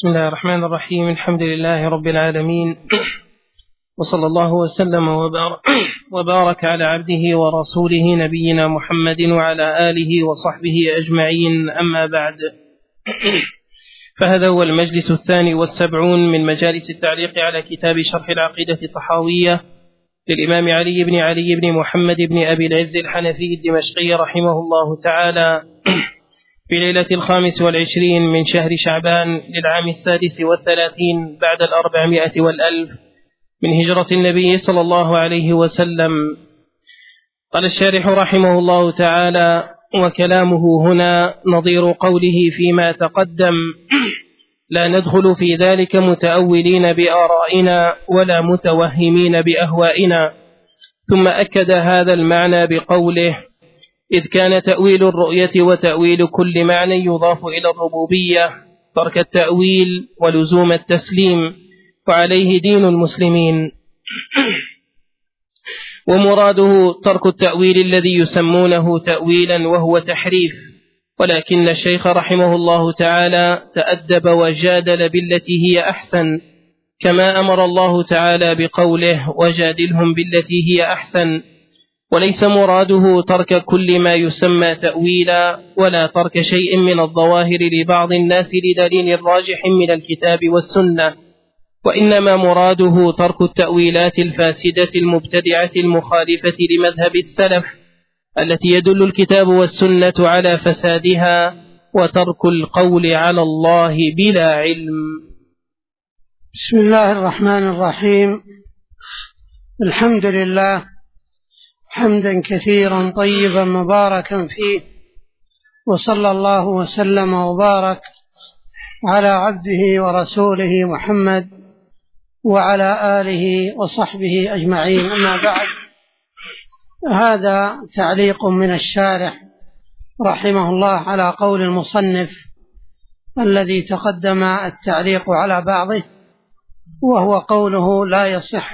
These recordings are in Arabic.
بسم الله الرحمن الرحيم. الحمد لله رب العالمين، وصلى الله وسلم وبارك على عبده ورسوله نبينا محمد وعلى آله وصحبه أجمعين، أما بعد. فهذا هو المجلس 72 من مجالس التعليق على كتاب شرح العقيدة الطحاوية للإمام علي بن محمد بن أبي العز الحنفي الدمشقي رحمه الله تعالى، في ليلة 25 من شهر شعبان للعام 36 بعد 400 والألف من هجرة النبي صلى الله عليه وسلم. قال الشارح رحمه الله تعالى: وكلامه هنا نظير قوله فيما تقدم: لا ندخل في ذلك متأولين بآرائنا ولا متوهمين بأهوائنا. ثم أكد هذا المعنى بقوله: إذ كان تأويل الرؤية وتأويل كل معنى يضاف إلى الربوبية ترك التأويل ولزوم التسليم، وعليه دين المسلمين. ومراده ترك التأويل الذي يسمونه تأويلا وهو تحريف، ولكن الشيخ رحمه الله تعالى تأدب وجادل بالتي هي أحسن، كما أمر الله تعالى بقوله: وجادلهم بالتي هي أحسن. وليس مراده ترك كل ما يسمى تأويلا، ولا ترك شيء من الظواهر لبعض الناس لدليل راجح من الكتاب والسنة، وإنما مراده ترك التأويلات الفاسدة المبتدعة المخالفة لمذهب السلف التي يدل الكتاب والسنة على فسادها، وترك القول على الله بلا علم. بسم الله الرحمن الرحيم. الحمد لله حمدا كثيرا طيبا مباركا فيه، وصلى الله وسلم وبارك على عبده ورسوله محمد وعلى آله وصحبه أجمعين، أما بعد. هذا تعليق من الشارح رحمه الله على قول المصنف الذي تقدم التعليق على بعضه، وهو قوله: لا يصح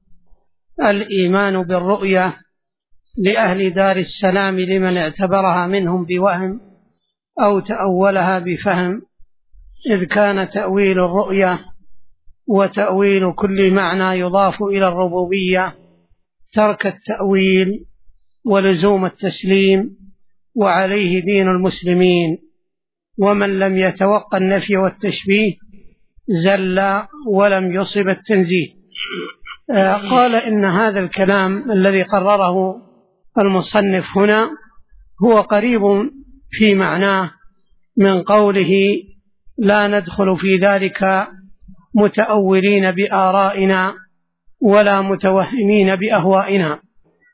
الإيمان بالرؤية لأهل دار السلام لمن اعتبرها منهم بوهم أو تأولها بفهم، إذ كان تأويل الرؤية وتأويل كل معنى يضاف إلى الربوبية ترك التأويل ولزوم التسليم، وعليه دين المسلمين. ومن لم يتوقع النفي والتشبيه زل ولم يصب التنزيه. قال إن هذا الكلام الذي قرره المصنف هنا هو قريب في معناه من قوله: لا ندخل في ذلك متأولين بآرائنا ولا متوهمين بأهوائنا،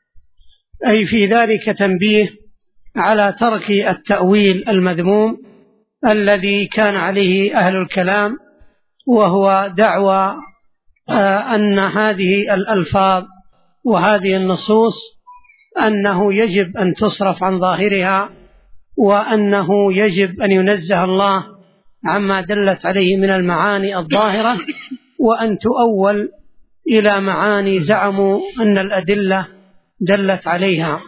أي في ذلك تنبيه على ترك التأويل المذموم الذي كان عليه أهل الكلام، وهو دعوى أن هذه الألفاظ وهذه النصوص أنه يجب أن تصرف عن ظاهرها، وأنه يجب أن ينزه الله عما دلت عليه من المعاني الظاهرة، وأن تؤول إلى معاني زعموا أن الأدلة دلت عليها.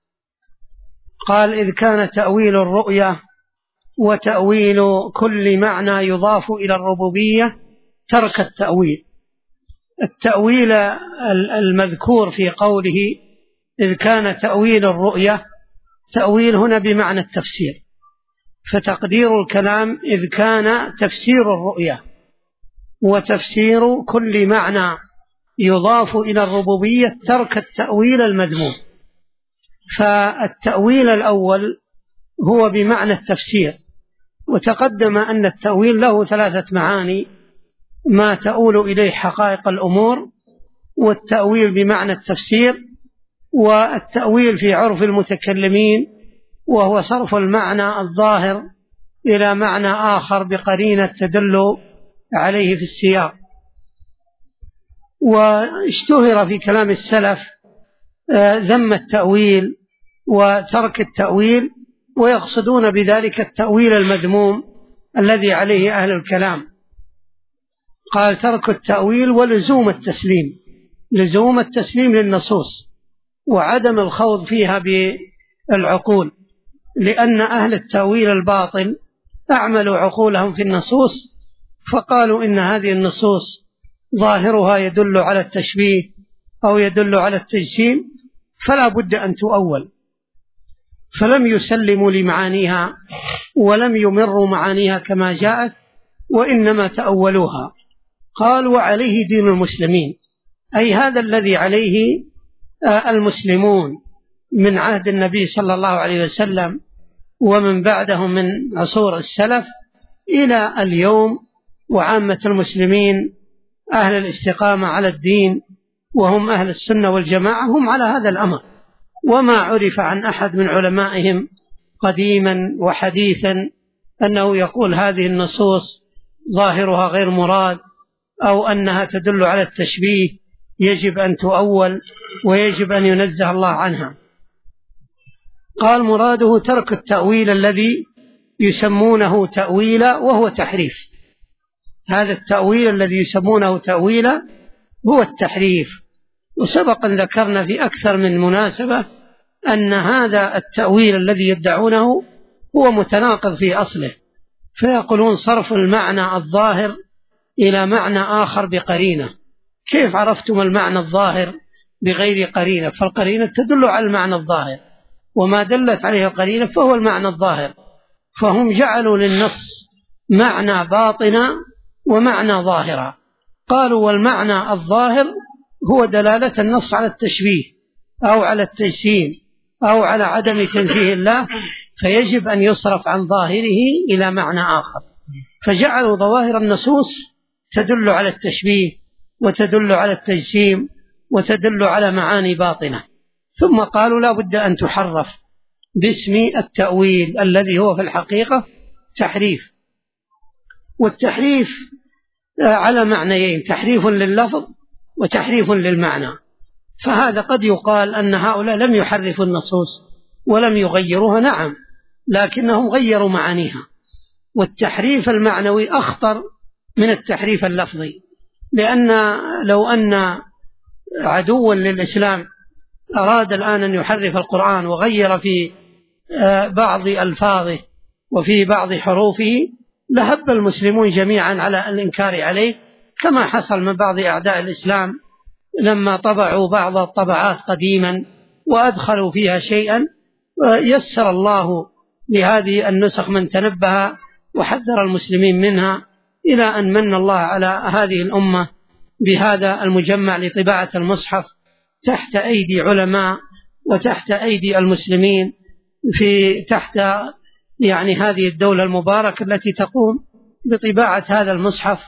قال: إذ كان تأويل الرؤية وتأويل كل معنى يضاف إلى الربوبية ترك التأويل. التأويل المذكور في قوله إذ كان تأويل الرؤية، تأويل هنا بمعنى التفسير، فتقدير الكلام إذ كان تفسير الرؤية وتفسير كل معنى يضاف إلى الربوبية ترك التأويل المذموم. فالتأويل الأول هو بمعنى التفسير، وتقدم أن التأويل له 3 معاني: ما تؤول إليه حقائق الأمور، والتأويل بمعنى التفسير، والتأويل في عرف المتكلمين وهو صرف المعنى الظاهر إلى معنى آخر بقرينة تدل عليه في السياق. واشتهر في كلام السلف ذم التأويل وترك التأويل، ويقصدون بذلك التأويل المذموم الذي عليه أهل الكلام. قال: ترك التأويل ولزوم التسليم، لزوم التسليم للنصوص وعدم الخوض فيها بالعقول، لأن أهل التأويل الباطل أعملوا عقولهم في النصوص فقالوا إن هذه النصوص ظاهرها يدل على التشبيه أو يدل على التجسيم فلا بد أن تؤول، فلم يسلموا لمعانيها ولم يمروا معانيها كما جاءت، وإنما تأولوها. قال وعليه دين المسلمين، أي هذا الذي عليه المسلمون من عهد النبي صلى الله عليه وسلم ومن بعدهم من عصور السلف إلى اليوم، وعامة المسلمين أهل الاستقامة على الدين وهم أهل السنة والجماعة هم على هذا الأمر. وما عرف عن أحد من علمائهم قديما وحديثا أنه يقول هذه النصوص ظاهرها غير مراد أو أنها تدل على التشبيه يجب أن تؤول ويجب أن ينزه الله عنها. قال مراده ترك التأويل الذي يسمونه تأويلا وهو تحريف. هذا التأويل الذي يسمونه تأويلا هو التحريف. وسبق أن ذكرنا في أكثر من مناسبة أن هذا التأويل الذي يدعونه هو متناقض في أصله، فيقولون صرف المعنى الظاهر إلى معنى آخر بقرينة. كيف عرفتم المعنى الظاهر بغير قرينة؟ فالقرينة تدل على المعنى الظاهر، وما دلت عليه القرينة فهو المعنى الظاهر. فهم جعلوا للنص معنى باطنا ومعنى ظاهرا. قالوا والمعنى الظاهر هو دلالة النص على التشبيه أو على التجسيم أو على عدم تنزيه الله، فيجب أن يصرف عن ظاهره إلى معنى آخر. فجعلوا ظواهر النصوص تدل على التشبيه وتدل على التجسيم وتدل على معاني باطنة. ثم قالوا لا بد أن تحرف باسم التأويل الذي هو في الحقيقة تحريف. والتحريف على معنيين، تحريف لللفظ وتحريف للمعنى. فهذا قد يقال أن هؤلاء لم يحرفوا النصوص ولم يغيروها، نعم، لكنهم غيروا معانيها. والتحريف المعنوي أخطر من التحريف اللفظي، لأن لو أن عدوا للإسلام أراد الآن أن يحرف القرآن وغير في بعض ألفاظه وفي بعض حروفه لهب المسلمون جميعا على الإنكار عليه، كما حصل من بعض أعداء الإسلام لما طبعوا بعض الطبعات قديما وأدخلوا فيها شيئا. يسر الله لهذه النسخ من تنبه وحذر المسلمين منها، إلى أن من الله على هذه الأمة بهذا المجمع لطباعة المصحف تحت أيدي علماء وتحت أيدي المسلمين في تحت هذه الدولة المباركة التي تقوم بطباعة هذا المصحف.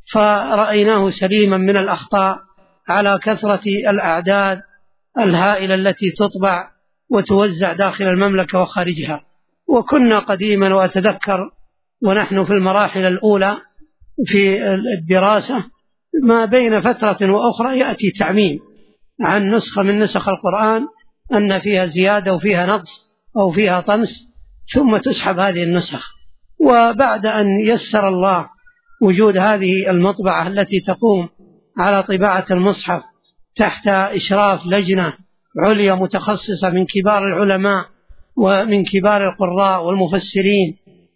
فرأيناه سليما من الأخطاء على كثرة الأعداد الهائلة التي تطبع وتوزع داخل المملكة وخارجها. وكنا قديما وأتذكر ونحن في المراحل الأولى في الدراسة ما بين فترة وأخرى يأتي تعميم عن نسخة من نسخ القرآن أن فيها زيادة وفيها نقص أو فيها طمس، ثم تسحب هذه النسخ. وبعد أن يسر الله وجود هذه المطبعة التي تقوم على طباعة المصحف تحت إشراف لجنة عليا متخصصة من كبار العلماء ومن كبار القراء والمفسرين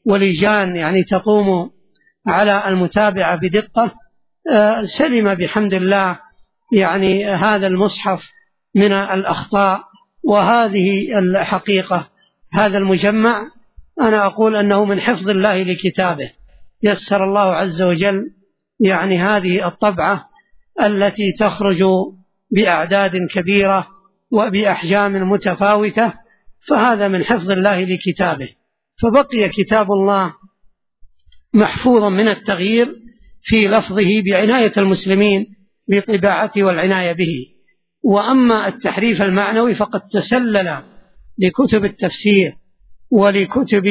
ولجان تقوم على المتابعة بدقة، سلم بحمد الله هذا المصحف من الأخطاء. وهذه الحقيقة هذا المجمع أنا أقول أنه من حفظ الله لكتابه. يسر الله عز وجل هذه الطبعة التي تخرج بأعداد كبيرة وبأحجام متفاوتة، فهذا من حفظ الله لكتابه. فبقي كتاب الله محفوظا من التغيير في لفظه بعناية المسلمين بطباعته والعناية به. وأما التحريف المعنوي فقد تسلل لكتب التفسير ولكتب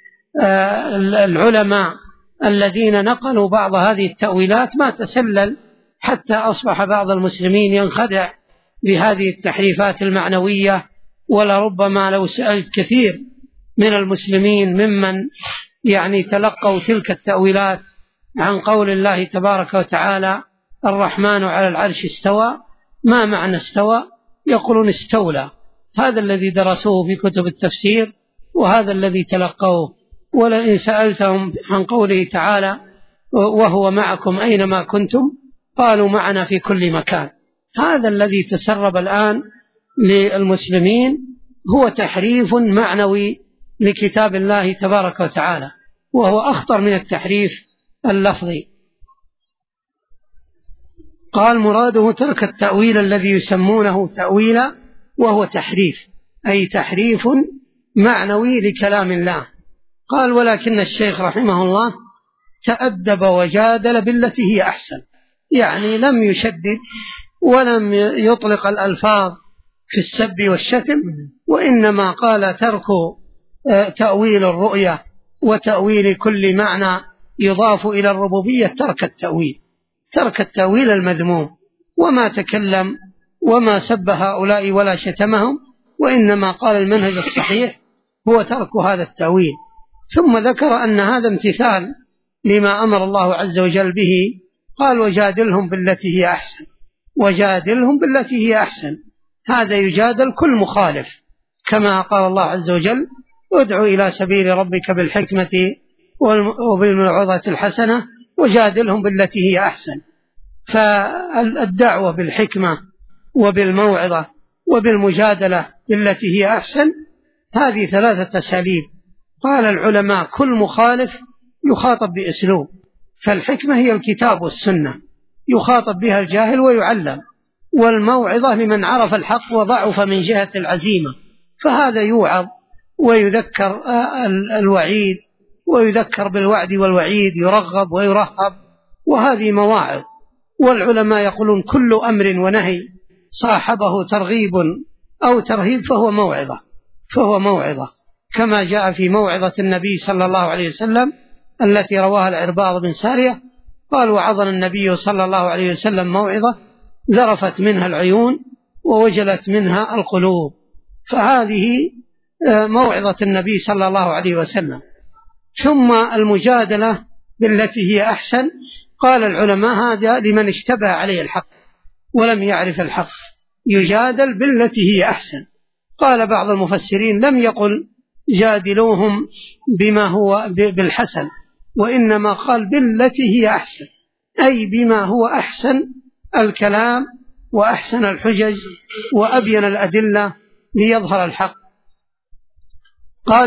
العلماء الذين نقلوا بعض هذه التأويلات ما تسلل، حتى أصبح بعض المسلمين ينخدع بهذه التحريفات المعنوية. ولربما لو سألت كثير من المسلمين ممن تلقوا تلك التأويلات عن قول الله تبارك وتعالى الرحمن على العرش استوى، ما معنى استوى؟ يقولون استولى. هذا الذي درسوه في كتب التفسير وهذا الذي تلقوه. ولئن سألتهم عن قوله تعالى وهو معكم أينما كنتم، قالوا معنا في كل مكان. هذا الذي تسرب الآن للمسلمين هو تحريف معنوي لكتاب الله تبارك وتعالى، وهو أخطر من التحريف اللفظي. قال مراده ترك التأويل الذي يسمونه تأويلا، وهو تحريف، أي تحريف معنوي لكلام الله. قال ولكن الشيخ رحمه الله تأدب وجادل بالتي هي أحسن، يعني لم يشدد ولم يطلق الألفاظ في السب والشتم، وإنما قال ترك تأويل الرؤية وتأويل كل معنى يضاف إلى الربوبية، ترك التأويل المذموم، وما تكلم وما سب هؤلاء ولا شتمهم، وإنما قال المنهج الصحيح هو ترك هذا التأويل. ثم ذكر أن هذا امتثال لما أمر الله عز وجل به، قال وجادلهم بالتي هي أحسن، وجادلهم بالتي هي أحسن، هذا يجادل كل مخالف، كما قال الله عز وجل ادع إلى سبيل ربك بالحكمة وبالموعظة الحسنة وجادلهم بالتي هي أحسن. فالدعوة بالحكمة وبالموعظة وبالمجادلة بالتي هي أحسن، هذه 3 أساليب. قال العلماء كل مخالف يخاطب بأسلوب، فالحكمة هي الكتاب والسنة يخاطب بها الجاهل ويعلم، والموعظة لمن عرف الحق وضعف من جهة العزيمة، فهذا يوعظ ويذكر الوعيد، ويذكر بالوعد والوعيد، يرغب ويرهب، وهذه مواعظ. والعلماء يقولون كل أمر ونهي صاحبه ترغيب أو ترهيب فهو موعظة، كما جاء في موعظة النبي صلى الله عليه وسلم التي رواها العرباض بن سارية، قال وعظنا النبي صلى الله عليه وسلم موعظة ذرفت منها العيون ووجلت منها القلوب، فهذه موعظة النبي صلى الله عليه وسلم. ثم المجادلة بالتي هي أحسن، قال العلماء هذا لمن اشتبه عليه الحق ولم يعرف الحق، يجادل بالتي هي أحسن. قال بعض المفسرين لم يقل جادلوهم بما هو بالحسن، وإنما قال بالتي هي أحسن، أي بما هو أحسن الكلام وأحسن الحجج وأبين الأدلة ليظهر الحق. قال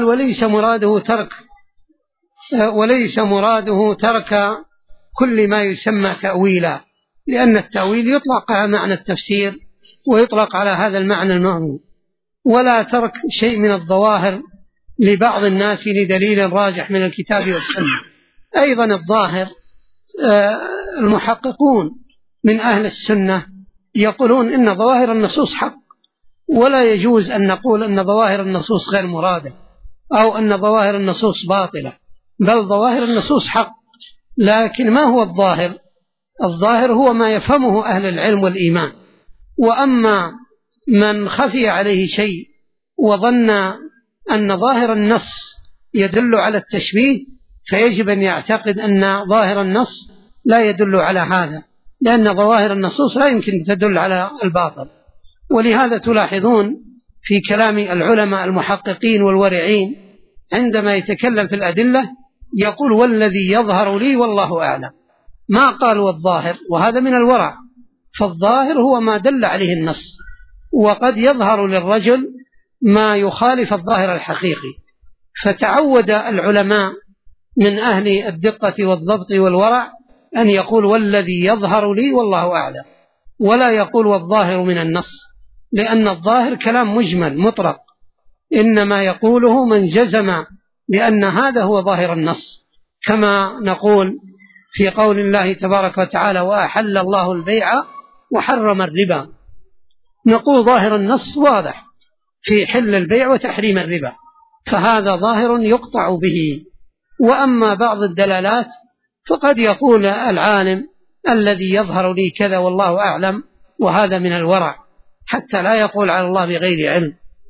وليس مراده ترك كل ما يسمى تأويلا، لأن التأويل يطلق على معنى التفسير ويطلق على هذا المعنى المعنى، ولا ترك شيء من الظواهر لبعض الناس لدليل راجح من الكتاب والسنة. أيضا الظاهر المحققون من أهل السنة يقولون إن ظواهر النصوص حق، ولا يجوز أن نقول أن ظواهر النصوص غير مرادة أو أن ظواهر النصوص باطلة، بل ظواهر النصوص حق. لكن ما هو الظاهر؟ الظاهر هو ما يفهمه أهل العلم والإيمان، وأما من خفي عليه شيء وظن أن ظاهر النص يدل على التشبيه، فيجب أن يعتقد أن ظاهر النص لا يدل على هذا، لأن ظواهر النصوص لا يمكن تدل على الباطل. ولهذا تلاحظون في كلام العلماء المحققين والورعين عندما يتكلم في الأدلة يقول والذي يظهر لي والله أعلم، ما قال والظاهر، وهذا من الورع، فالظاهر هو ما دل عليه النص، وقد يظهر للرجل ما يخالف الظاهر الحقيقي. فتعود العلماء من أهل الدقة والضبط والورع أن يقول والذي يظهر لي والله أعلم، ولا يقول والظاهر من النص، لأن الظاهر كلام مجمل مطلق، إنما يقوله من جزم بأن هذا هو ظاهر النص، كما نقول في قول الله تبارك وتعالى وأحل الله البيع وحرم الربا، نقول ظاهر النص واضح في حل البيع وتحريم الربا، فهذا ظاهر يقطع به. وأما بعض الدلالات فقد يقول العالم الذي يظهر لي كذا والله أعلم، وهذا من الورع حتى لا يقول على الله بغير علم.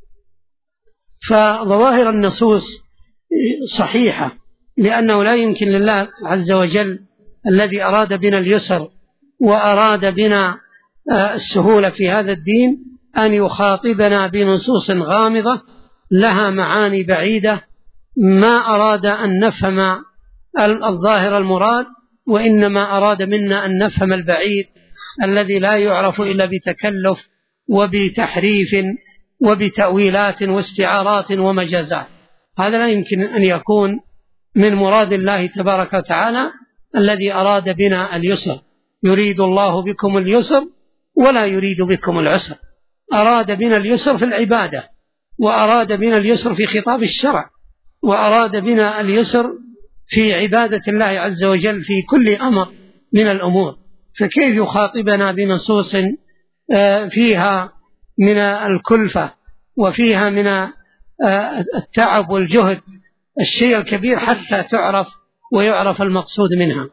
فظواهر النصوص صحيحة، لأنه لا يمكن لله عز وجل الذي أراد بنا اليسر وأراد بنا السهولة في هذا الدين أن يخاطبنا بنصوص غامضة لها معاني بعيدة، ما أراد أن نفهم الظاهر المراد وإنما أراد منا أن نفهم البعيد الذي لا يعرف إلا بتكلف وبتحريف وبتأويلات واستعارات ومجازات. هذا لا يمكن أن يكون من مراد الله تبارك وتعالى الذي أراد بنا اليسر. يريد الله بكم اليسر ولا يريد بكم العسر. أراد بنا اليسر في العبادة، وأراد بنا اليسر في خطاب الشرع، وأراد بنا اليسر في عبادة الله عز وجل في كل أمر من الأمور. فكيف يخاطبنا بنصوص فيها من الكلفة وفيها من التعب والجهد الشيء الكبير حتى تعرف ويعرف المقصود منها؟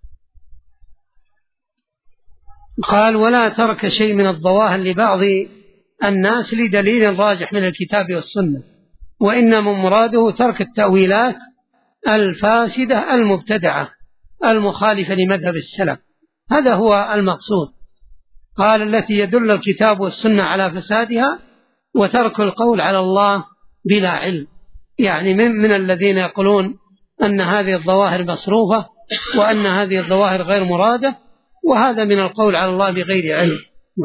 قال: ولا ترك شيء من الظواهر لبعض الناس لدليل راجح من الكتاب والسنة، وإنما مراده ترك التأويلات الفاسدة المبتدعة المخالفة لمذهب السلف. هذا هو المقصود. قال: التي يدل الكتاب والسنة على فسادها، وترك القول على الله بلا علم، يعني من الذين يقولون أن هذه الظواهر مصروفة وأن هذه الظواهر غير مرادة، وهذا من القول على الله بغير علم.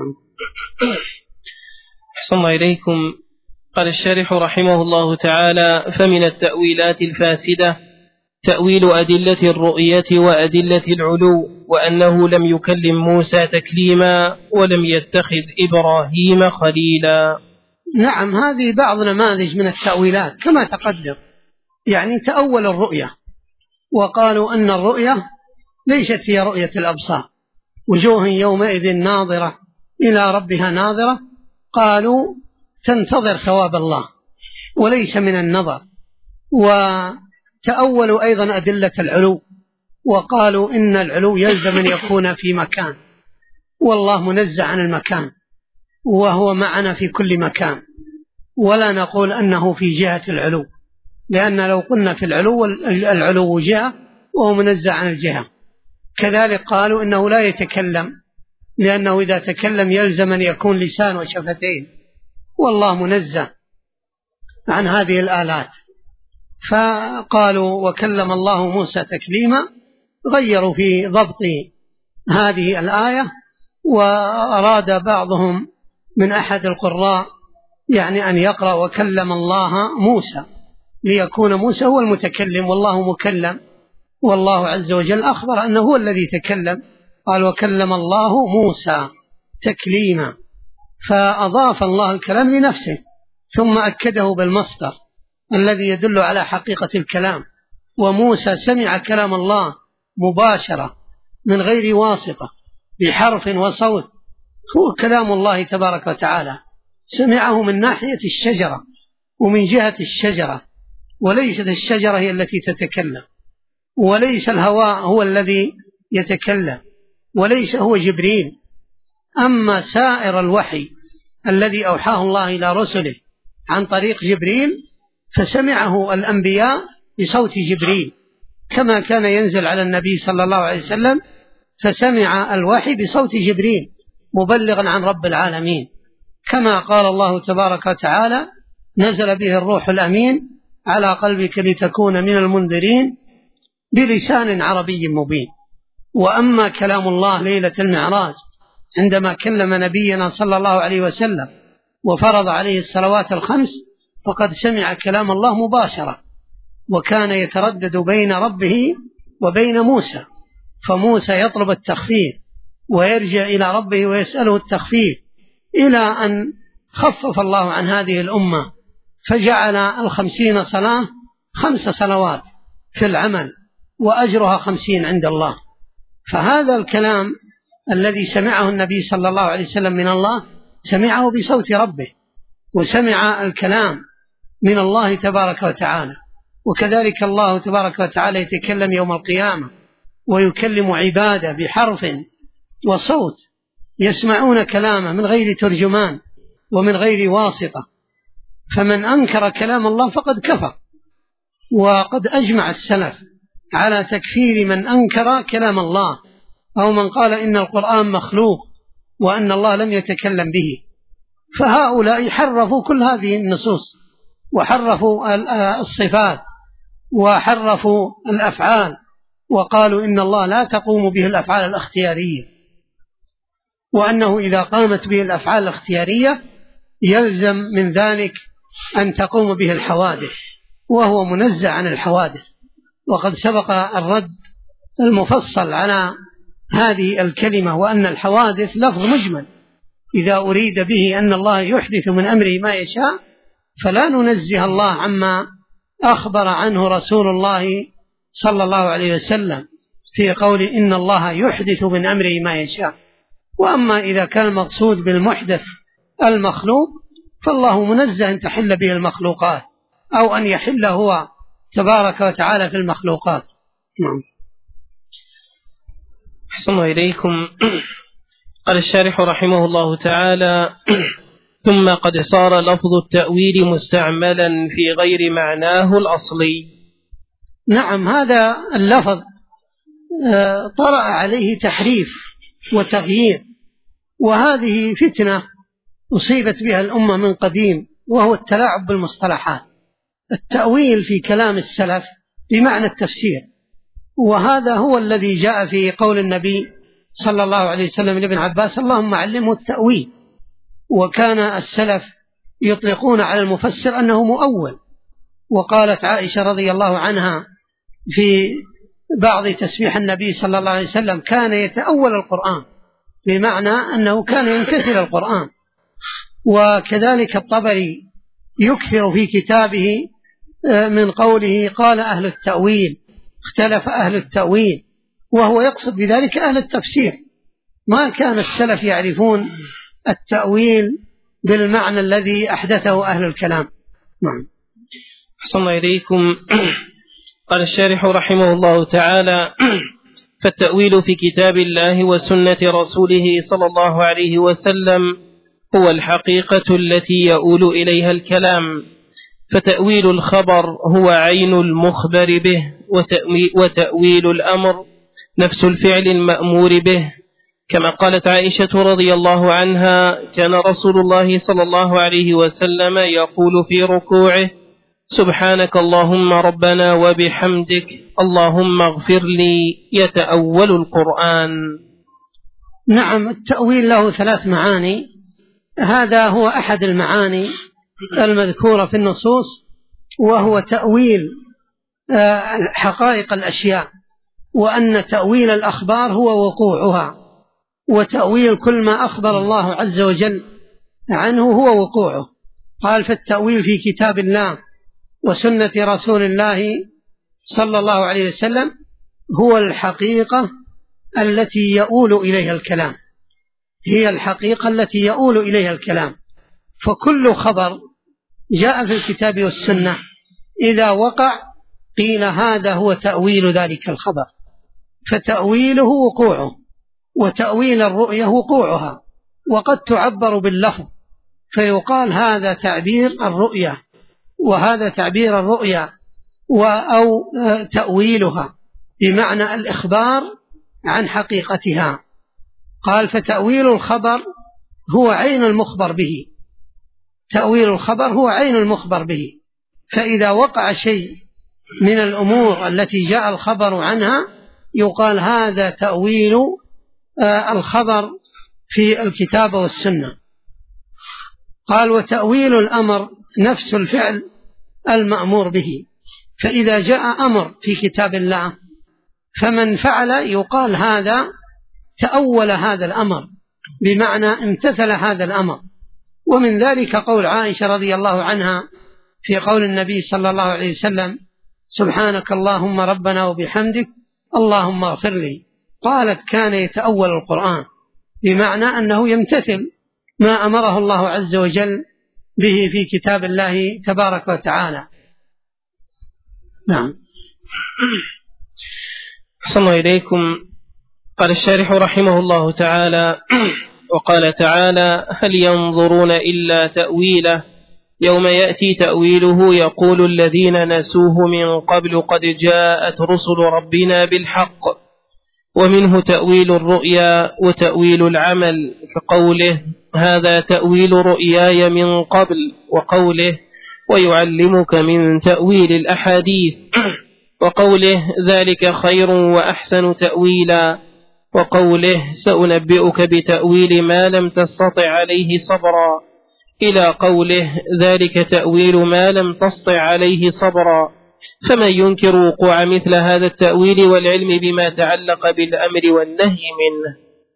أحسن الله إليكم. قال الشارح رحمه الله تعالى: فمن التأويلات الفاسدة تأويل أدلة الرؤية وأدلة العلو، وأنه لم يكلم موسى تكليما ولم يتخذ إبراهيم خليلا. نعم، هذه بعض نماذج من التأويلات كما تقدم. يعني تأول الرؤية وقالوا أن الرؤية ليست هي رؤية الأبصار، وجوه يومئذ ناظرة إلى ربها ناظرة، قالوا تنتظر ثواب الله وليس من النظر. وتأولوا أيضا أدلة العلو وقالوا إن العلو يلزم أن يكون في مكان، والله منزه عن المكان وهو معنا في كل مكان، ولا نقول أنه في جهة العلو، لأن لو قلنا في العلو جهة وهو منزه عن الجهة. كذلك قالوا إنه لا يتكلم، لأنه إذا تكلم يلزم أن يكون لسان وشفتين، والله منزه عن هذه الآلات. فقالوا وكلم الله موسى تكليما، غيروا في ضبط هذه الآية، وأراد بعضهم من أحد القراء يعني أن يقرأ وكلم الله موسى، ليكون موسى هو المتكلم والله مكلم، والله عز وجل أخبر أنه هو الذي تكلم، قال وكلم الله موسى تكليما، فأضاف الله الكلام لنفسه ثم أكده بالمصدر الذي يدل على حقيقة الكلام. وموسى سمع كلام الله مباشرة من غير واسطة بحرف وصوت، هو كلام الله تبارك وتعالى، سمعه من ناحية الشجرة ومن جهة الشجرة، وليست الشجرة هي التي تتكلم، وليس الهواء هو الذي يتكلم، وليس هو جبريل. أما سائر الوحي الذي أوحاه الله إلى رسله عن طريق جبريل فسمعه الأنبياء بصوت جبريل، كما كان ينزل على النبي صلى الله عليه وسلم، فسمع الوحي بصوت جبريل مبلغا عن رب العالمين، كما قال الله تبارك وتعالى نزل به الروح الأمين على قلبك لتكون من المنذرين بلسان عربي مبين. وأما كلام الله ليلة المعراج عندما كلم نبينا صلى الله عليه وسلم وفرض عليه الصلوات الخمس، فقد سمع كلام الله مباشرة، وكان يتردد بين ربه وبين موسى، فموسى يطلب التخفيف ويرجع إلى ربه ويسأله التخفيف، إلى أن خفف الله عن هذه الأمة فجعل 50 صلاة 5 صلوات في العمل، وأجرها 50 عند الله. فهذا الكلام الذي سمعه النبي صلى الله عليه وسلم من الله سمعه بصوت ربه، وسمع الكلام من الله تبارك وتعالى. وكذلك الله تبارك وتعالى يتكلم يوم القيامة ويكلم عباده بحرف وصوت، يسمعون كلامه من غير ترجمان ومن غير واسطة. فمن أنكر كلام الله فقد كفر، وقد أجمع السلف على تكفير من أنكر كلام الله، أو من قال إن القرآن مخلوق وأن الله لم يتكلم به. فهؤلاء حرفوا كل هذه النصوص، وحرفوا الصفات، وحرفوا الأفعال، وقالوا إن الله لا تقوم به الأفعال الاختيارية، وأنه إذا قامت به الأفعال الاختيارية يلزم من ذلك أن تقوم به الحوادث، وهو منزه عن الحوادث. وقد سبق الرد المفصل على هذه الكلمة، وأن الحوادث لفظ مجمل، إذا أريد به أن الله يحدث من أمره ما يشاء فلا ننزه الله عما أخبر عنه رسول الله صلى الله عليه وسلم في قول إن الله يحدث من أمره ما يشاء. وأما إذا كان المقصود بالمحدث المخلوق فالله منزه أن تحل به المخلوقات أو أن يحل هو تبارك وتعالى في المخلوقات. نعم. أحسن إليكم. قال الشارح رحمه الله تعالى: ثم قد صار لفظ التأويل مستعملا في غير معناه الأصلي. نعم، هذا اللفظ طرأ عليه تحريف وتغيير، وهذه فتنة أصيبت بها الأمة من قديم، وهو التلاعب بالمصطلحات. التأويل في كلام السلف بمعنى التفسير، وهذا هو الذي جاء في قول النبي صلى الله عليه وسلم لابن عباس: اللهم علمه التأويل. وكان السلف يطلقون على المفسر أنه مؤول. وقالت عائشة رضي الله عنها في بعض تسبيح النبي صلى الله عليه وسلم: كان يتأول القرآن، بمعنى أنه كان يمتثل القرآن. وكذلك الطبري يكثر في كتابه من قوله: قال أهل التأويل، اختلف أهل التأويل، وهو يقصد بذلك أهل التفسير. ما كان السلف يعرفون التأويل بالمعنى الذي أحدثه أهل الكلام. نعم. أحسن إليكم. قال الشارح رحمه الله تعالى: فالتأويل في كتاب الله وسنة رسوله صلى الله عليه وسلم هو الحقيقة التي يؤول إليها الكلام، فتأويل الخبر هو عين المخبر به، وتأويل الأمر نفس الفعل المأمور به. كما قالت عائشة رضي الله عنها: كان رسول الله صلى الله عليه وسلم يقول في ركوعه: سبحانك اللهم ربنا وبحمدك اللهم اغفر لي، يتأول القرآن. نعم، التأويل له 3 معاني. هذا هو أحد المعاني المذكورة في النصوص، وهو تأويل حقائق الأشياء، وأن تأويل الأخبار هو وقوعها، وتأويل كل ما أخبر الله عز وجل عنه هو وقوعه. قال: فالتأويل في كتاب الله وسنة رسول الله صلى الله عليه وسلم هو الحقيقة التي يؤول إليها الكلام، هي الحقيقة التي يؤول إليها الكلام. فكل خبر جاء في الكتاب والسنة إذا وقع قيل هذا هو تأويل ذلك الخبر، فتأويله وقوعه، وتأويل الرؤية وقوعها. وقد تعبر باللفظ فيقال هذا تعبير الرؤية، وهذا تعبير الرؤية، أو تأويلها بمعنى الإخبار عن حقيقتها. قال: فتأويل الخبر هو عين المخبر به، تأويل الخبر هو عين المخبر به. فإذا وقع شيء من الأمور التي جاء الخبر عنها يقال هذا تأويل الخبر في الكتاب والسنة. قال: وتأويل الأمر نفس الفعل المأمور به. فإذا جاء أمر في كتاب الله فمن فعل يقال هذا تأول هذا الأمر، بمعنى امتثل هذا الأمر. ومن ذلك قول عائشة رضي الله عنها في قول النبي صلى الله عليه وسلم: سبحانك اللهم ربنا وبحمدك اللهم اغفر لي. قالت: كان يتأول القرآن، بمعنى أنه يمتثل ما أمره الله عز وجل به في كتاب الله تبارك وتعالى. نعم. أحسن إليكم. قال الشارح رحمه الله تعالى: وقال تعالى: هل ينظرون إلا تأويله يوم يأتي تأويله يقول الذين نسوه من قبل قد جاءت رسل ربنا بالحق. ومنه تأويل الرؤيا وتأويل العمل، كقوله: هذا تأويل رؤياي من قبل، وقوله: ويعلمك من تأويل الأحاديث. وقوله ذلك خير وأحسن تأويلا، وقوله سأنبئك بتأويل ما لم تستطع عليه صبرا، إلى قوله ذلك تأويل ما لم تستطع عليه صبرا. فمن ينكر وقوع مثل هذا التأويل والعلم بما تعلق بالأمر والنهي منه.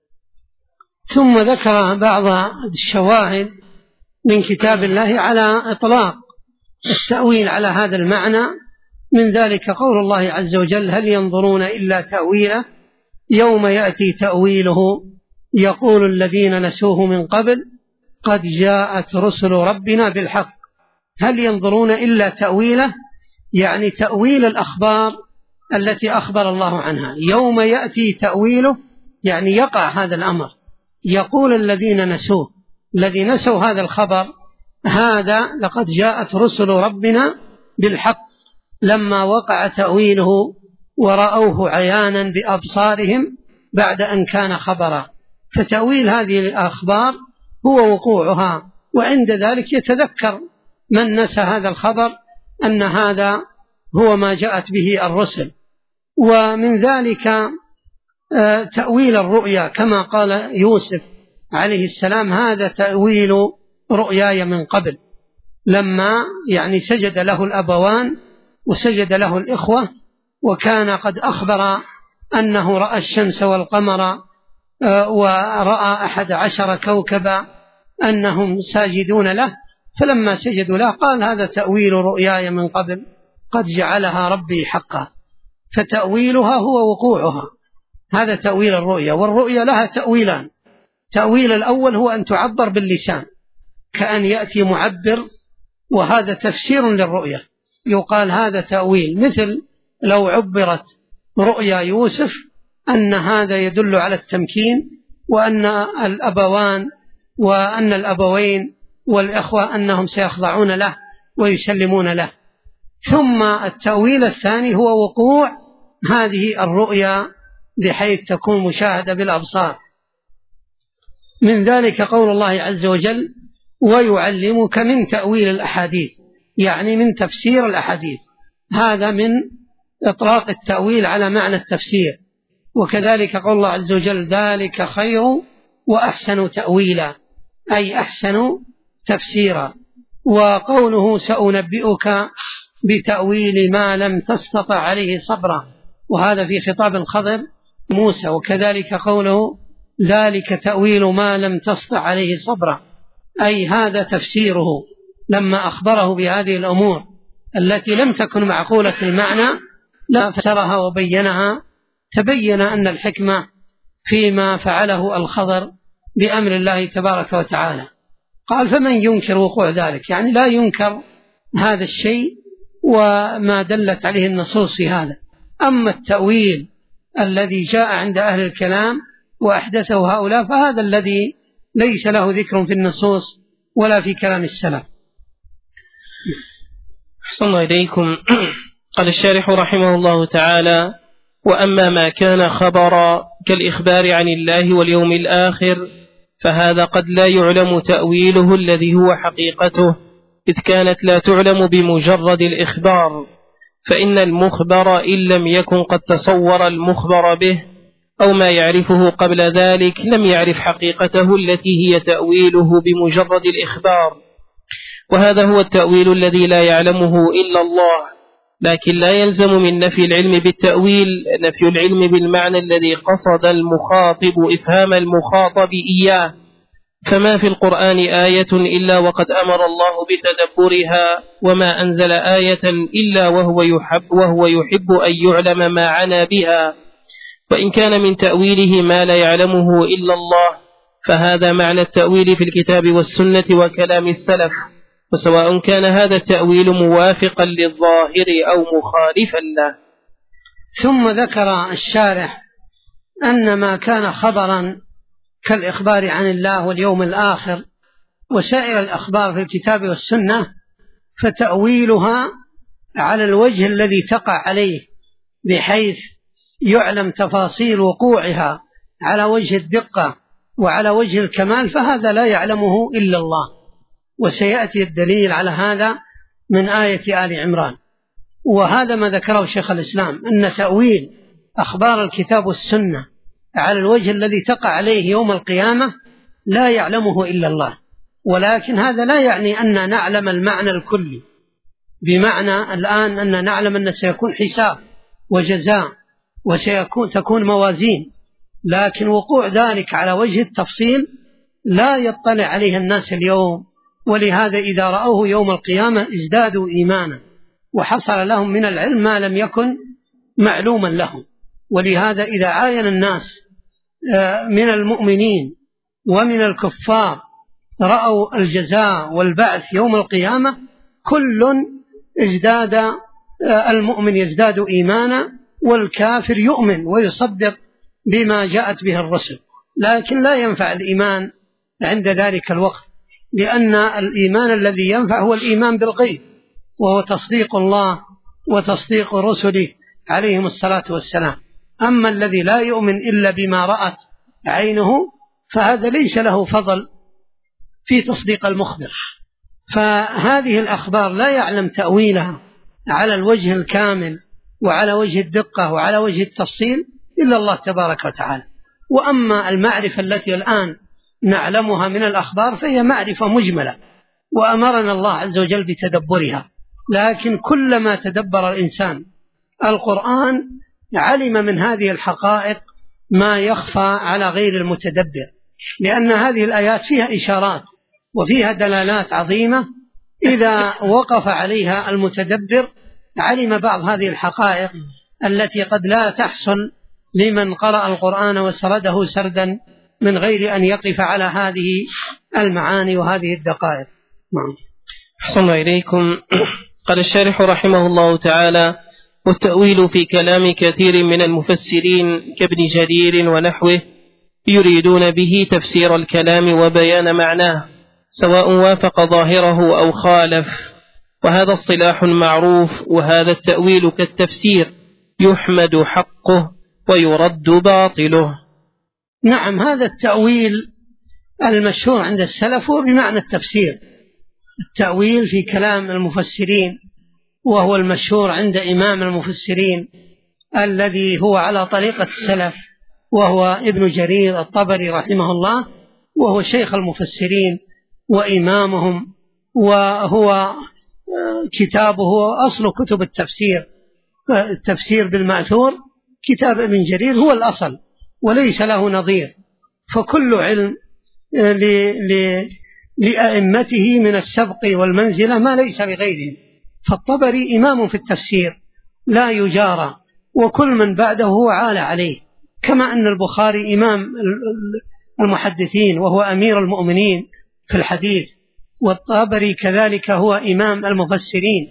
ثم ذكر بعض الشواهد من كتاب الله على إطلاق التأويل على هذا المعنى، من ذلك قول الله عز وجل هل ينظرون إلا تأويله يوم يأتي تأويله يقول الذين نسوه من قبل قد جاءت رسل ربنا بالحق. هل ينظرون إلا تأويله يعني تأويل الأخبار التي أخبر الله عنها، يوم يأتي تأويله يعني يقع هذا الأمر، يقول الذين نسوه، الذي نسوا هذا الخبر هذا لقد جاءت رسل ربنا بالحق لما وقع تأويله ورأوه عيانا بأبصارهم بعد أن كان خبرا. فتأويل هذه الأخبار هو وقوعها، وعند ذلك يتذكر من نسى هذا الخبر أن هذا هو ما جاءت به الرسل. ومن ذلك تأويل الرؤيا كما قال يوسف عليه السلام هذا تأويل رؤياي من قبل، لما يعني سجد له الأبوان وسجد له الإخوة، وكان قد أخبر أنه رأى الشمس والقمر ورأى 11 كوكبا أنهم ساجدون له، فلما سجدوا له قال هذا تأويل رؤياي من قبل قد جعلها ربي حقا. فتأويلها هو وقوعها، هذا تأويل الرؤيا. والرؤيا لها تأويلان، تأويل الأول هو أن تعبر باللسان كأن يأتي معبر، وهذا تفسير للرؤيا يقال هذا تأويل، مثل لو عبرت رؤيا يوسف أن هذا يدل على التمكين، وأن الأبوين والإخوة أنهم سيخضعون له ويسلمون له. ثم التأويل الثاني هو وقوع هذه الرؤيا بحيث تكون مشاهدة بالأبصار. من ذلك قول الله عز وجل ويعلمك من تأويل الأحاديث، يعني من تفسير الأحاديث، هذا من إطلاق التأويل على معنى التفسير. وكذلك قول الله عز وجل ذلك خير وأحسن تأويلا أي أحسن تفسيرا. وقوله سأنبئك بتأويل ما لم تستطع عليه صبرا، وهذا في خطاب الخضر موسى. وكذلك قوله ذلك تأويل ما لم تستطع عليه صبرا أي هذا تفسيره، لما أخبره بهذه الأمور التي لم تكن معقولة المعنى لا فسرها وبينها، تبين أن الحكمة فيما فعله الخضر بأمر الله تبارك وتعالى. قال فمن ينكر وقوع ذلك، يعني لا ينكر هذا الشيء وما دلت عليه النصوص في هذا. أما التأويل الذي جاء عند أهل الكلام وأحدثه هؤلاء فهذا الذي ليس له ذكر في النصوص ولا في كلام السلف. أحسن الله إليكم. قال الشارح رحمه الله تعالى وأما ما كان خبرا كالإخبار عن الله واليوم الآخر فهذا قد لا يعلم تأويله الذي هو حقيقته، إذ كانت لا تعلم بمجرد الإخبار، فإن المخبر إن لم يكن قد تصور المخبر به أو ما يعرفه قبل ذلك لم يعرف حقيقته التي هي تأويله بمجرد الإخبار، وهذا هو التأويل الذي لا يعلمه إلا الله. لكن لا يلزم من نفي العلم بالتأويل نفي العلم بالمعنى الذي قصد المخاطب إفهام المخاطب إياه، فما في القرآن آية إلا وقد أمر الله بتدبرها، وما أنزل آية إلا وهو يحب أن يعلم ما عنى بها، وإن كان من تأويله ما لا يعلمه إلا الله فهذا معنى التأويل في الكتاب والسنة وكلام السلف، وسواء كان هذا التأويل موافقا للظاهر أو مخالفا له. ثم ذكر الشارح أن ما كان خبرا كالإخبار عن الله واليوم الآخر وسائر الأخبار في الكتاب والسنة فتأويلها على الوجه الذي تقع عليه بحيث يعلم تفاصيل وقوعها على وجه الدقة وعلى وجه الكمال، فهذا لا يعلمه إلا الله. وسيأتي الدليل على هذا من آية آل عمران. وهذا ما ذكره شيخ الإسلام، أن تأويل أخبار الكتاب والسنة على الوجه الذي تقع عليه يوم القيامة لا يعلمه إلا الله، ولكن هذا لا يعني أن نعلم المعنى الكلي، بمعنى الآن أن نعلم أن سيكون حساب وجزاء وتكون موازين، لكن وقوع ذلك على وجه التفصيل لا يطلع عليه الناس اليوم، ولهذا إذا رأوه يوم القيامة ازدادوا إيمانا وحصل لهم من العلم ما لم يكن معلوما لهم. ولهذا إذا عاين الناس من المؤمنين ومن الكفار رأوا الجزاء والبعث يوم القيامة كل ازداد، المؤمن يزداد إيمانا والكافر يؤمن ويصدق بما جاءت به الرسل، لكن لا ينفع الإيمان عند ذلك الوقت، لأن الإيمان الذي ينفع هو الإيمان بالغيب، وهو تصديق الله وتصديق رسله عليهم الصلاة والسلام. أما الذي لا يؤمن إلا بما رأت عينه فهذا ليس له فضل في تصديق المخبر. فهذه الأخبار لا يعلم تأويلها على الوجه الكامل وعلى وجه الدقة وعلى وجه التفصيل إلا الله تبارك وتعالى. وأما المعرفة التي الآن نعلمها من الأخبار فهي معرفة مجملة، وأمرنا الله عز وجل بتدبرها، لكن كلما تدبر الإنسان القرآن علم من هذه الحقائق ما يخفى على غير المتدبر، لأن هذه الآيات فيها إشارات وفيها دلالات عظيمة إذا وقف عليها المتدبر علم بعض هذه الحقائق التي قد لا تحصل لمن قرأ القرآن وسرده سردا من غير أن يقف على هذه المعاني وهذه الدقائق. أحسن إليكم. قال الشارح رحمه الله تعالى: والتأويل في كلام كثير من المفسرين كابن جرير ونحوه يريدون به تفسير الكلام وبيان معناه سواء وافق ظاهره أو خالف، وهذا اصطلاح معروف، وهذا التأويل كالتفسير يحمد حقه ويرد باطله. نعم، هذا التأويل المشهور عند السلف هو بمعنى التفسير، التأويل في كلام المفسرين، وهو المشهور عند إمام المفسرين الذي هو على طريقة السلف وهو ابن جرير الطبري رحمه الله، وهو شيخ المفسرين وإمامهم، وهو كتابه أصل كتب التفسير، التفسير بالمأثور كتاب ابن جرير هو الأصل وليس له نظير، فكل علم لأئمته من السبق والمنزلة ما ليس لغيرهم، فالطبري إمام في التفسير لا يجارى، وكل من بعده هو عال عليه، كما أن البخاري إمام المحدثين وهو أمير المؤمنين في الحديث، والطبري كذلك هو إمام المفسرين.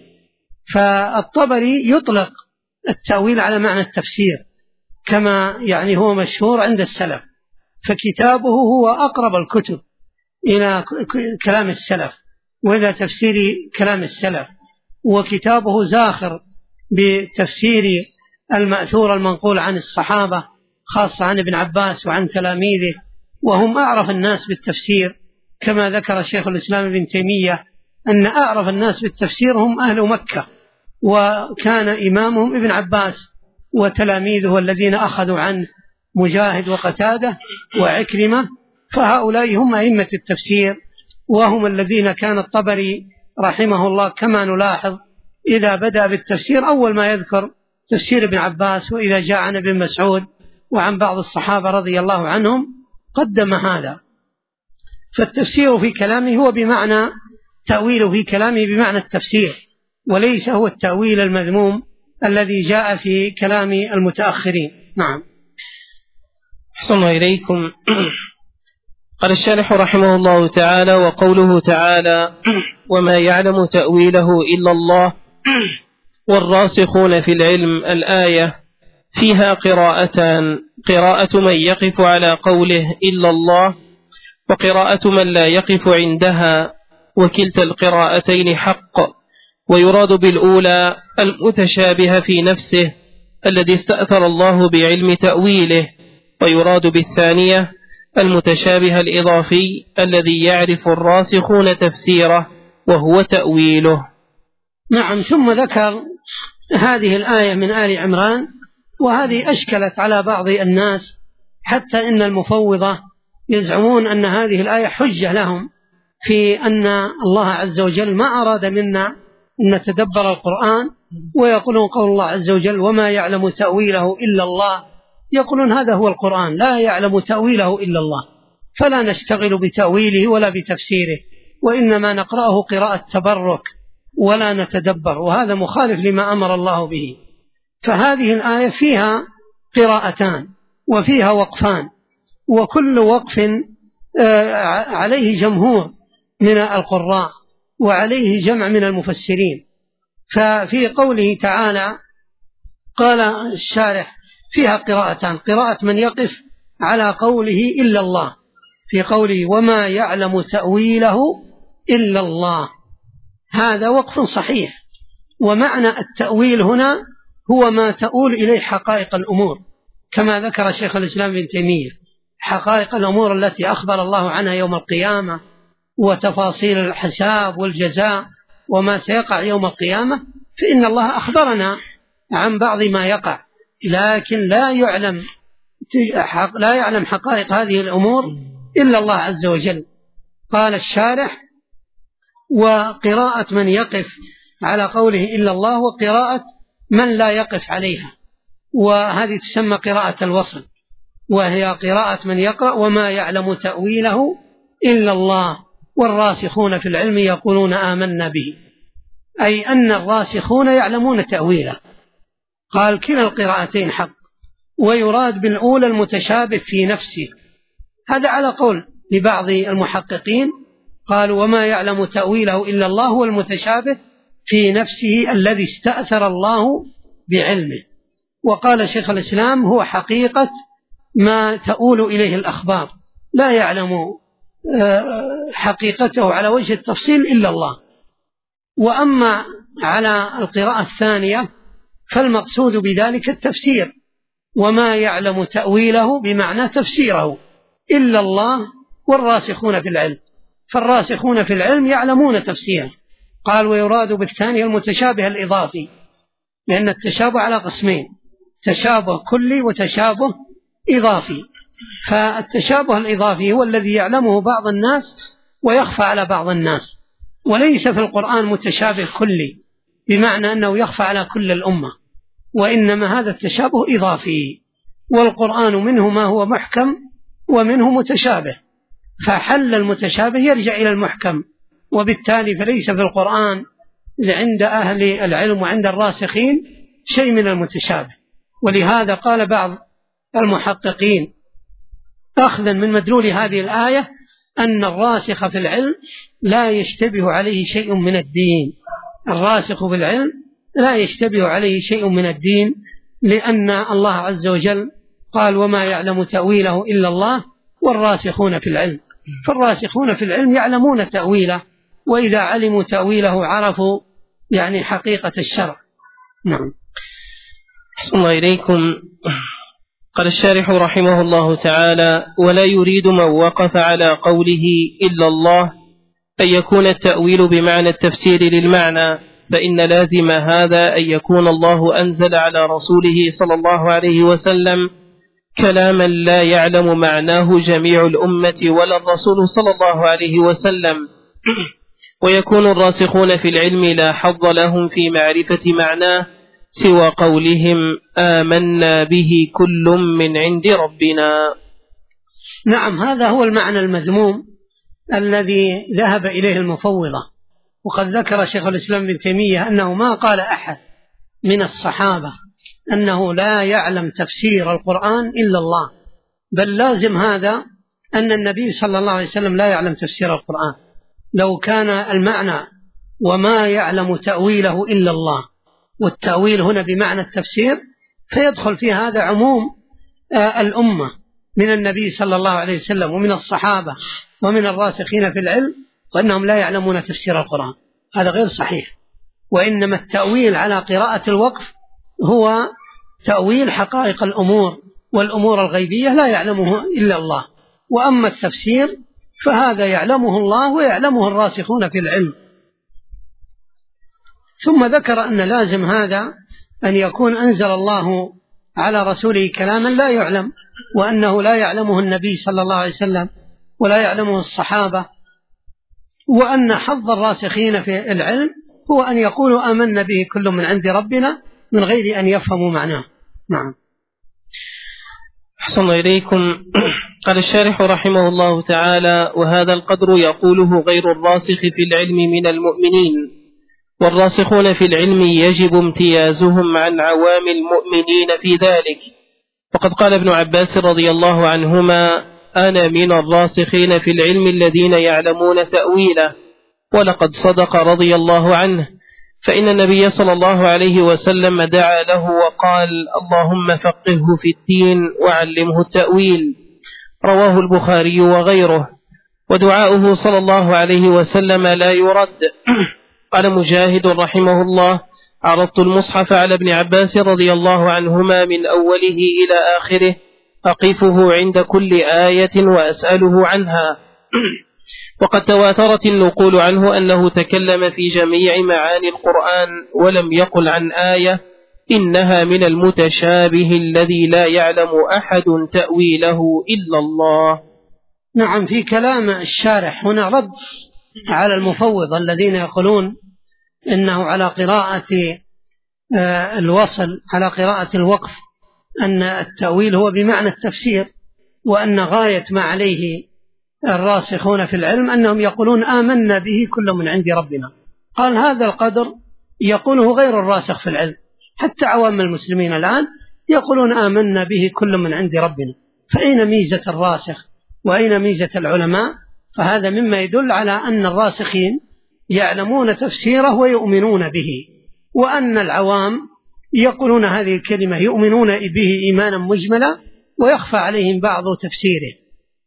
فالطبري يطلق التأويل على معنى التفسير كما يعني هو مشهور عند السلف، فكتابه هو أقرب الكتب إلى كلام السلف وإلى تفسير كلام السلف، وكتابه زاخر بتفسير المأثور المنقول عن الصحابة خاصة عن ابن عباس وعن تلاميذه، وهم أعرف الناس بالتفسير، كما ذكر شيخ الإسلام ابن تيمية أن أعرف الناس بالتفسير هم أهل مكة، وكان إمامهم ابن عباس وتلاميذه الذين أخذوا عنه مجاهد وقتادة وعكرمة، فهؤلاء هم أئمة التفسير، وهم الذين كان الطبري رحمه الله كما نلاحظ إذا بدأ بالتفسير أول ما يذكر تفسير ابن عباس، وإذا جاء عن ابن مسعود وعن بعض الصحابة رضي الله عنهم قدم هذا. فالتفسير في كلامه هو بمعنى تأويله في كلامه بمعنى التفسير، وليس هو التأويل المذموم الذي جاء في كلام المتأخرين. نعم. أحسن إليكم. قال الشارح رحمه الله تعالى: وقوله تعالى: وما يعلم تأويله إلا الله والراسخون في العلم، الآية فيها قراءتان: قراءة من يقف على قوله إلا الله، وقراءة من لا يقف عندها، وكلتا القراءتين حق، ويراد بالأولى المتشابه في نفسه الذي استأثر الله بعلم تأويله، ويراد بالثانية المتشابه الإضافي الذي يعرف الراسخون تفسيره وهو تأويله. نعم. ثم ذكر هذه الآية من آل عمران، وهذه أشكلت على بعض الناس، حتى إن المفوضة يزعمون أن هذه الآية حجة لهم في أن الله عز وجل ما أراد منا أن نتدبر القرآن، ويقولون قول الله عز وجل وما يعلم تأويله إلا الله، يقولون هذا هو القرآن لا يعلم تأويله إلا الله، فلا نشتغل بتأويله ولا بتفسيره، وإنما نقرأه قراءة تبرك ولا نتدبر، وهذا مخالف لما أمر الله به. فهذه الآية فيها قراءتان وفيها وقفان، وكل وقف عليه جمهور من القراء وعليه جمع من المفسرين. ففي قوله تعالى قال الشارح فيها قراءتان: قراءة من يقف على قوله إلا الله، في قوله وما يعلم تأويله إلا الله، هذا وقف صحيح. ومعنى التأويل هنا هو ما تؤول إليه حقائق الأمور، كما ذكر شيخ الإسلام ابن تيمية حقائق الأمور التي أخبر الله عنها يوم القيامة، وتفاصيل الحساب والجزاء وما سيقع يوم القيامة، فإن الله أخبرنا عن بعض ما يقع، لكن لا يعلم حقائق هذه الأمور إلا الله عز وجل. قال الشارح وقراءة من يقف على قوله إلا الله وقراءة من لا يقف عليها، وهذه تسمى قراءة الوصل، وهي قراءة من يقرأ وما يعلم تأويله إلا الله والراسخون في العلم يقولون آمنا به، أي أن الراسخون يعلمون تأويله. قال كلا القراءتين حق، ويراد بالأولى المتشابه في نفسه، هذا على قول لبعض المحققين، قالوا وما يعلم تأويله إلا الله هو المتشابه في نفسه الذي استأثر الله بعلمه. وقال شيخ الإسلام هو حقيقة ما تؤول إليه الأخبار، لا يعلم حقيقته على وجه التفصيل إلا الله. وأما على القراءة الثانية فالمقصود بذلك التفسير، وما يعلم تأويله بمعنى تفسيره إلا الله والراسخون في العلم، فالراسخون في العلم يعلمون تفسيره. قال ويراد بالثاني المتشابه الإضافي، لأن التشابه على قسمين: تشابه كلي وتشابه إضافي. فالتشابه الإضافي هو الذي يعلمه بعض الناس ويخفى على بعض الناس، وليس في القرآن متشابه كلي بمعنى أنه يخفى على كل الأمة، وإنما هذا التشابه إضافي، والقرآن منه ما هو محكم ومنه متشابه، فحل المتشابه يرجع إلى المحكم، وبالتالي فليس في القرآن عند أهل العلم وعند الراسخين شيء من المتشابه. ولهذا قال بعض المحققين أخذا من مدلول هذه الآية أن الراسخ في العلم لا يشتبه عليه شيء من الدين، الراسخ في العلم لا يشتبه عليه شيء من الدين، لأن الله عز وجل قال وما يعلم تأويله إلا الله والراسخون في العلم، فالراسخون في العلم يعلمون تأويله، وإذا علموا تأويله عرفوا يعني حقيقة الشرع. نعم. أحسن الله إليكم. قال الشارح رحمه الله تعالى: ولا يريد من وقف على قوله إلا الله أن يكون التأويل بمعنى التفسير للمعنى، فإن لازم هذا أن يكون الله أنزل على رسوله صلى الله عليه وسلم كلاما لا يعلم معناه جميع الأمة ولا الرسول صلى الله عليه وسلم، ويكون الراسخون في العلم لا حظ لهم في معرفة معناه سوى قولهم آمنا به كل من عند ربنا. نعم، هذا هو المعنى المذموم الذي ذهب إليه المفوضة. وقد ذكر شيخ الإسلام ابن تيمية أنه ما قال أحد من الصحابة أنه لا يعلم تفسير القرآن إلا الله، بل لازم هذا أن النبي صلى الله عليه وسلم لا يعلم تفسير القرآن. لو كان المعنى وما يعلم تأويله إلا الله، والتأويل هنا بمعنى التفسير، فيدخل في هذا عموم الأمة من النبي صلى الله عليه وسلم ومن الصحابة ومن الراسخين في العلم، وأنهم لا يعلمون تفسير القرآن. هذا غير صحيح، وإنما التأويل على قراءة الوقف هو تأويل حقائق الأمور والأمور الغيبية لا يعلمه إلا الله، وأما التفسير فهذا يعلمه الله ويعلمه الراسخون في العلم. ثم ذكر أن لازم هذا أن يكون أنزل الله على رسوله كلاما لا يعلم، وأنه لا يعلمه النبي صلى الله عليه وسلم ولا يعلمه الصحابة، وأن حظ الراسخين في العلم هو أن يقولوا آمنا به كل من عند ربنا من غير أن يفهموا معناه. نعم. أحسن إليكم. قال الشارح رحمه الله تعالى: وهذا القدر يقوله غير الراسخ في العلم من المؤمنين، والراسخون في العلم يجب امتيازهم عن عوام المؤمنين في ذلك. وقد قال ابن عباس رضي الله عنهما: أنا من الراسخين في العلم الذين يعلمون تأويله. ولقد صدق رضي الله عنه، فإن النبي صلى الله عليه وسلم دعا له وقال: اللهم فقهه في الدين وعلمه التأويل. رواه البخاري وغيره. ودعاؤه صلى الله عليه وسلم لا يرد. قال مجاهد رحمه الله: عرضت المصحف على ابن عباس رضي الله عنهما من أوله إلى آخره، أقفه عند كل آية وأسأله عنها. وقد تواترت النقول عنه أنه تكلم في جميع معاني القرآن، ولم يقل عن آية إنها من المتشابه الذي لا يعلم أحد تأويله إلا الله. نعم. في كلام الشارح هنا رد على المفوض الذين يقولون إنه على قراءة الوصل، على قراءة الوقف، أن التأويل هو بمعنى التفسير، وأن غاية ما عليه الراسخون في العلم أنهم يقولون آمنا به كل من عند ربنا. قال هذا القدر يقوله غير الراسخ في العلم، حتى عوام المسلمين الآن يقولون آمنا به كل من عند ربنا، فأين ميزة الراسخ وأين ميزة العلماء؟ فهذا مما يدل على أن الراسخين يعلمون تفسيره ويؤمنون به، وأن العوام يقولون هذه الكلمة يؤمنون به إيمانا مجملا ويخفى عليهم بعض تفسيره.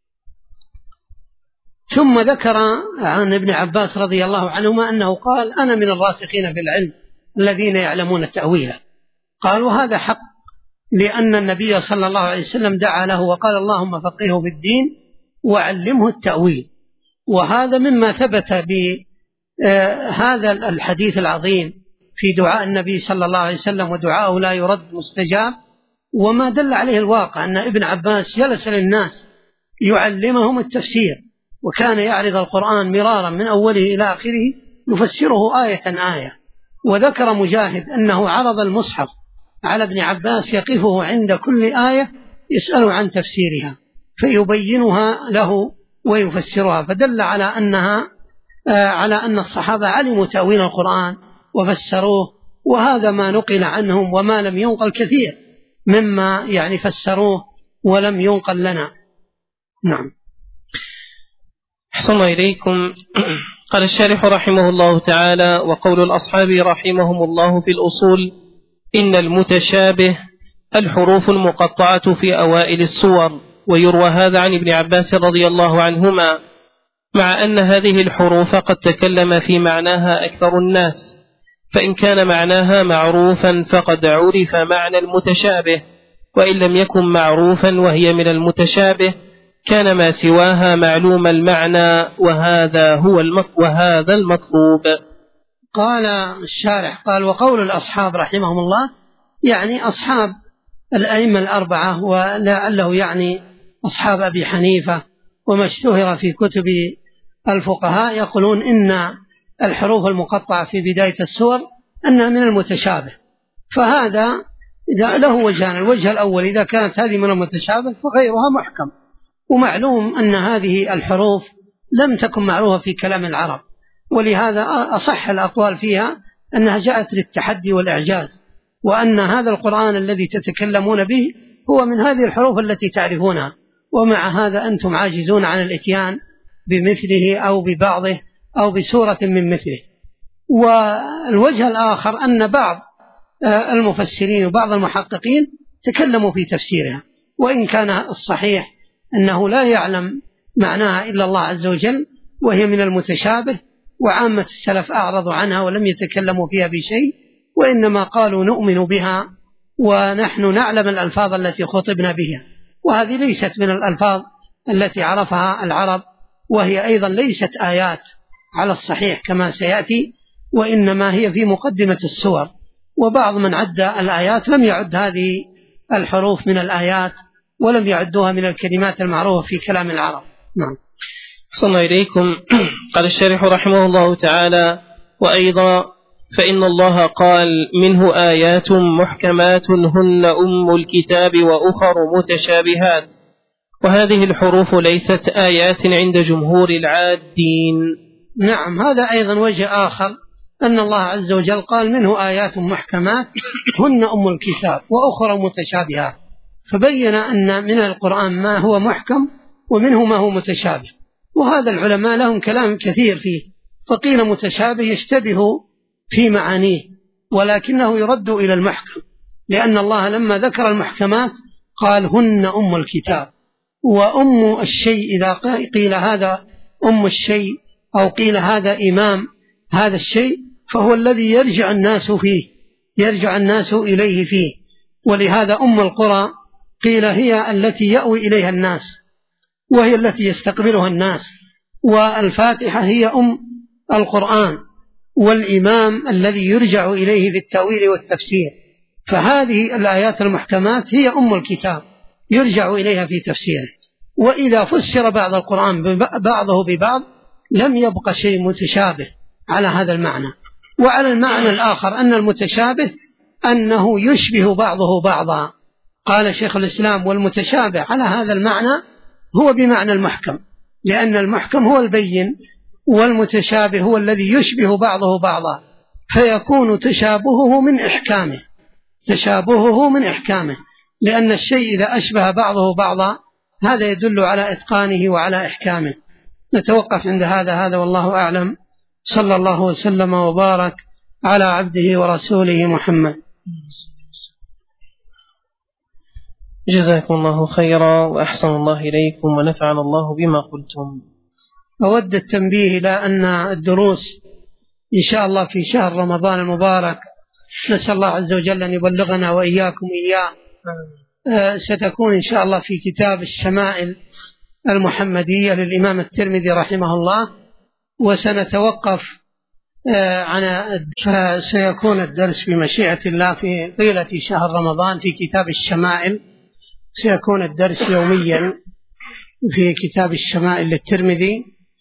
ثم ذكر عن ابن عباس رضي الله عنهما أنه قال: أنا من الراسخين في العلم الذين يعلمون التأويل. قال وهذا حق، لأن النبي صلى الله عليه وسلم دعا له وقال: اللهم فقهه في الدين وعلمه التأويل. وهذا مما ثبت بهذا الحديث العظيم في دعاء النبي صلى الله عليه وسلم: ودعاءه لا يرد مستجاب. وما دل عليه الواقع أن ابن عباس جلس للناس يعلمهم التفسير، وكان يعرض القرآن مرارا من أوله إلى آخره يفسره آية آية. وذكر مجاهد أنه عرض المصحف على ابن عباس يقفه عند كل آية يسأل عن تفسيرها فيبينها له ويفسرها، فدل على أن الصحابة علموا تأويل القرآن وفسروه. وهذا ما نقل عنهم، وما لم ينقل كثير مما فسروه ولم ينقل لنا. نعم. أحسن إليكم. قال الشارح رحمه الله تعالى: وقول الأصحاب رحمهم الله في الأصول: إن المتشابه الحروف المقطعة في أوائل السور. ويروى هذا عن ابن عباس رضي الله عنهما، مع أن هذه الحروف قد تكلم في معناها أكثر الناس، فإن كان معناها معروفا فقد عرف معنى المتشابه، وإن لم يكن معروفا وهي من المتشابه كان ما سواها معلوم المعنى، وهذا المطلوب. قال الشارح: قال وقول الأصحاب رحمهم الله أصحاب الأئمة الأربعة، ولعله أصحاب أبي حنيفة، وما اشتهر في كتب الفقهاء يقولون إن الحروف المقطعة في بداية السور أنها من المتشابه. فهذا له وجهان: الوجه الأول إذا كانت هذه من المتشابه فغيرها محكم، ومعلوم أن هذه الحروف لم تكن معروفة في كلام العرب، ولهذا أصح الأقوال فيها أنها جاءت للتحدي والإعجاز، وأن هذا القرآن الذي تتكلمون به هو من هذه الحروف التي تعرفونها، ومع هذا أنتم عاجزون عن الإتيان بمثله أو ببعضه أو بسورة من مثله. والوجه الآخر أن بعض المفسرين وبعض المحققين تكلموا في تفسيرها، وإن كان الصحيح أنه لا يعلم معناها إلا الله عز وجل، وهي من المتشابه، وعامة السلف أعرضوا عنها ولم يتكلموا فيها بشيء، وإنما قالوا نؤمن بها ونحن نعلم الألفاظ التي خطبنا بها. وهذه ليست من الألفاظ التي عرفها العرب، وهي أيضا ليست آيات على الصحيح كما سيأتي، وإنما هي في مقدمة السور، وبعض من عد الآيات لم يعد هذه الحروف من الآيات ولم يعدوها من الكلمات المعروفة في كلام العرب. نعم. صلى إليكم. قال الشارح رحمه الله تعالى: وأيضا فإن الله قال: منه آيات محكمات هن أم الكتاب وأخر متشابهات. وهذه الحروف ليست آيات عند جمهور العادين. نعم، هذا أيضا وجه آخر، أن الله عز وجل قال: منه آيات محكمات هن أم الكتاب وأخر متشابهات، فبين أن من القرآن ما هو محكم ومنه ما هو متشابه. وهذا العلماء لهم كلام كثير فيه، فقيل متشابه يشتبه في معانيه ولكنه يرد إلى المحكم، لأن الله لما ذكر المحكمات قال: هن أم الكتاب. وأم الشيء إذا قيل هذا أم الشيء أو قيل هذا إمام هذا الشيء فهو الذي يرجع الناس إليه فيه. ولهذا أم القرى قيل هي التي يأوي إليها الناس وهي التي يستقبلها الناس، والفاتحة هي أم القرآن، والإمام الذي يرجع إليه في التأويل والتفسير. فهذه الآيات المحكمات هي أم الكتاب يرجع إليها في تفسيره. وإذا فسر بعض القرآن بعضه ببعض لم يبقى شيء متشابه على هذا المعنى. وعلى المعنى الآخر أن المتشابه أنه يشبه بعضه بعضا. قال شيخ الإسلام: والمتشابه على هذا المعنى هو بمعنى المحكم، لأن المحكم هو البين والمتشابه هو الذي يشبه بعضه بعضا، فيكون تشابهه من إحكامه، لأن الشيء إذا أشبه بعضه بعضا هذا يدل على إتقانه وعلى إحكامه. نتوقف عند هذا والله أعلم. صلى الله وسلم وبارك على عبده ورسوله محمد. جزاكم الله خيرا وأحسن الله إليكم ونفعنا الله بما قلتم. أود التنبيه إلى أن الدروس إن شاء الله في شهر رمضان المبارك، نسأل الله عز وجل أن يبلغنا وإياكم إياه، ستكون إن شاء الله في كتاب الشمائل المحمدية للإمام الترمذي رحمه الله، وسنتوقف فسيكون الدرس بمشيئة الله في طيلة شهر رمضان في كتاب الشمائل. سيكون الدرس يوميا في كتاب الشمائل للترمذي،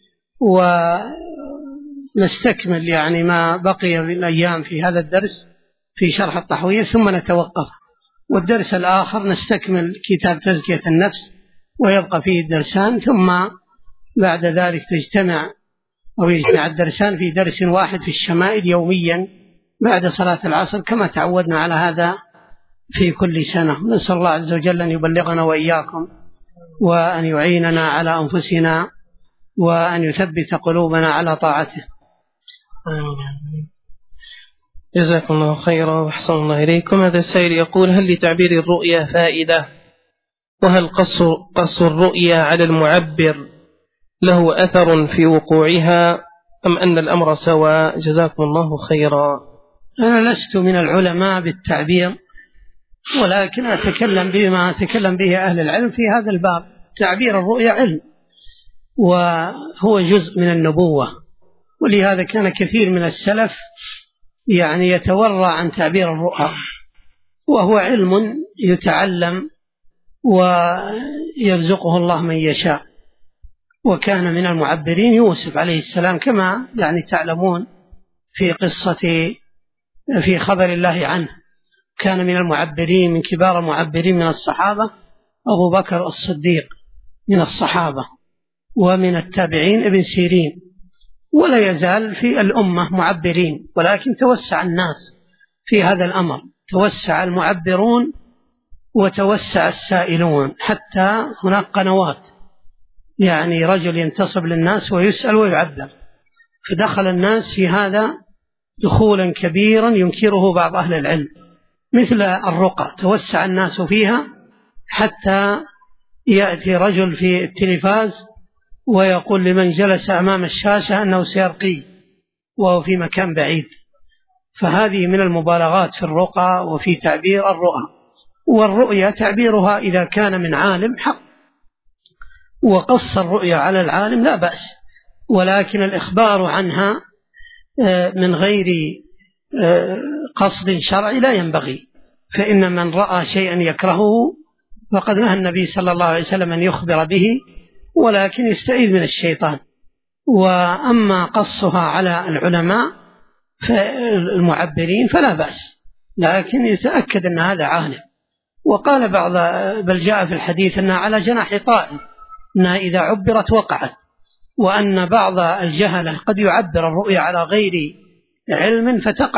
ونستكمل يعني ما بقي من الأيام في هذا الدرس في شرح الطحوية ثم نتوقف. والدرس الآخر نستكمل كتاب تزكية النفس ويبقى فيه الدرسان، ثم بعد ذلك يجتمع الدرسان في درس واحد في الشمائل يوميا بعد صلاة العصر كما تعودنا على هذا في كل سنة. نسأل الله عز وجل أن يبلغنا وإياكم وأن يعيننا على أنفسنا وأن يثبت قلوبنا على طاعته. جزاكم الله خيرا وأحسن الله إليكم. هذا السائل يقول: هل لتعبير الرؤيا فائدة؟ وهل قص الرؤيا على المعبر له أثر في وقوعها أم أن الأمر سواء؟ جزاكم الله خيرا. أنا لست من العلماء بالتعبير، ولكن أتكلم بما أتكلم به أهل العلم في هذا الباب. تعبير الرؤيا علم وهو جزء من النبوة، ولهذا كان كثير من السلف يعني يتورع عن تعبير الرؤى، وهو علم يتعلم ويرزقه الله من يشاء. وكان من المعبرين يوسف عليه السلام كما يعني تعلمون في خبر الله عنه. كان من المعبرين، من كبار المعبرين من الصحابة أبو بكر الصديق من الصحابة، ومن التابعين ابن سيرين، ولا يزال في الأمة معبرين، ولكن توسع الناس في هذا الأمر، توسع المعبرون وتوسع السائلون، حتى هناك قنوات يعني رجل ينتصب للناس ويسأل ويعبر، فدخل الناس في هذا دخولا كبيرا ينكره بعض أهل العلم. مثل الرقى توسع الناس فيها حتى يأتي رجل في التلفاز ويقول لمن جلس أمام الشاشة أنه سيرقي وهو في مكان بعيد. فهذه من المبالغات في الرقى وفي تعبير الرؤى. والرؤيا تعبيرها إذا كان من عالم حق، وقص الرؤيا على العالم لا بأس، ولكن الإخبار عنها من غير قصد شرعي لا ينبغي، فإن من رأى شيئا يكرهه فقد نهى النبي صلى الله عليه وسلم أن يخبر به، ولكن يستعيذ من الشيطان. وأما قصها على العلماء المعبرين فلا بأس، لكن يتأكد أن هذا عالم. وقال بعض، بل جاء في الحديث أنها على جناح طائر، أنها إذا عبرت وقعت، وأن بعض الجهلة قد يعبر الرؤيا على غير علم فتقع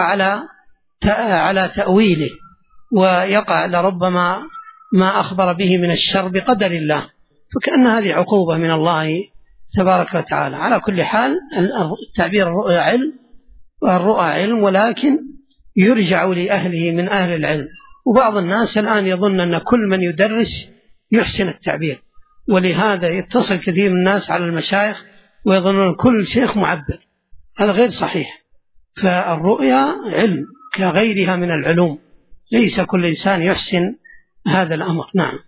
على تأويله، ويقع لربما ما أخبر به من الشر بقدر الله، فكأن هذه عقوبة من الله تبارك وتعالى. على كل حال تعبير الرؤى علم، ولكن يرجع لأهله من أهل العلم. وبعض الناس الآن يظن أن كل من يدرس يحسن التعبير، ولهذا يتصل كثير من الناس على المشايخ ويظنون كل شيخ معبر، هذا غير صحيح. فالرؤيا علم كغيرها من العلوم، ليس كل إنسان يحسن هذا الأمر. نعم.